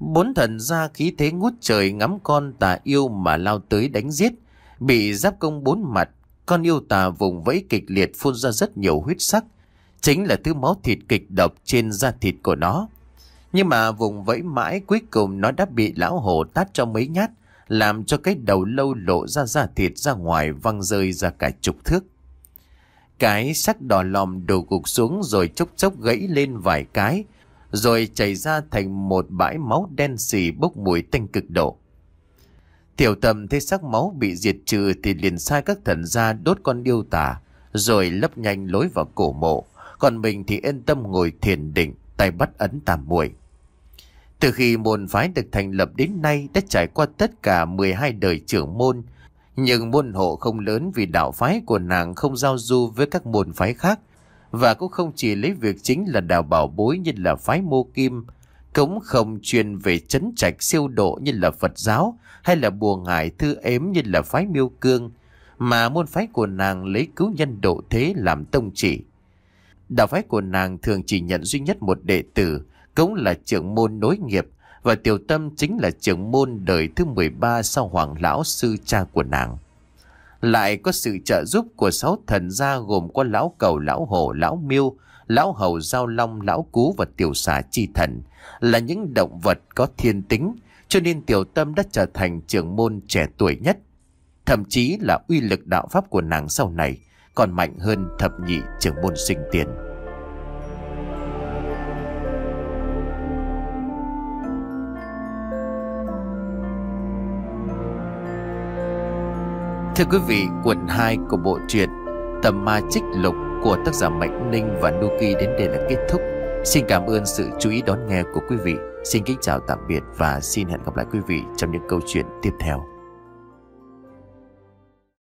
Bốn thần gia khí thế ngút trời ngắm con tà yêu mà lao tới đánh giết. Bị giáp công bốn mặt, con yêu tà vùng vẫy kịch liệt phun ra rất nhiều huyết sắc. Chính là thứ máu thịt kịch độc trên da thịt của nó. Nhưng mà vùng vẫy mãi cuối cùng nó đã bị lão hổ tát cho mấy nhát, làm cho cái đầu lâu lộ ra da thịt ra ngoài văng rơi ra cả chục thước. Cái xác đỏ lòm đổ gục xuống rồi chốc chốc gãy lên vài cái, rồi chảy ra thành một bãi máu đen xì bốc mùi tanh cực độ. Tiểu Tầm thấy xác máu bị diệt trừ thì liền sai các thần gia đốt con yêu tà, rồi lấp nhanh lối vào cổ mộ. Còn mình thì yên tâm ngồi thiền định, tay bắt ấn tam muội. Từ khi môn phái được thành lập đến nay đã trải qua tất cả mười hai đời trưởng môn, nhưng môn hộ không lớn vì đạo phái của nàng không giao du với các môn phái khác, và cũng không chỉ lấy việc chính là đào bảo bối như là phái Mô Kim, cũng không chuyên về trấn trạch siêu độ như là Phật giáo, hay là bùa ngải thư ếm như là phái Miêu Cương, mà môn phái của nàng lấy cứu nhân độ thế làm tông chỉ. Đạo phái của nàng thường chỉ nhận duy nhất một đệ tử, cũng là trưởng môn nối nghiệp, và Tiểu Tâm chính là trưởng môn đời thứ mười ba sau Hoàng lão sư cha của nàng. Lại có sự trợ giúp của sáu thần gia gồm có lão Cẩu, lão Hổ, lão Miêu, lão Hầu, Giao Long, lão Cú và Tiểu Xà chi thần, là những động vật có thiên tính, cho nên Tiểu Tâm đã trở thành trưởng môn trẻ tuổi nhất. Thậm chí là uy lực đạo pháp của nàng sau này còn mạnh hơn thập nhị trưởng môn sinh tiền. Thưa quý vị, quận hai của bộ truyện Tầm Ma Trích Lục của tác giả Mạnh Ninh và Nuki đến đây là kết thúc. Xin cảm ơn sự chú ý đón nghe của quý vị. Xin kính chào tạm biệt và xin hẹn gặp lại quý vị trong những câu chuyện tiếp theo.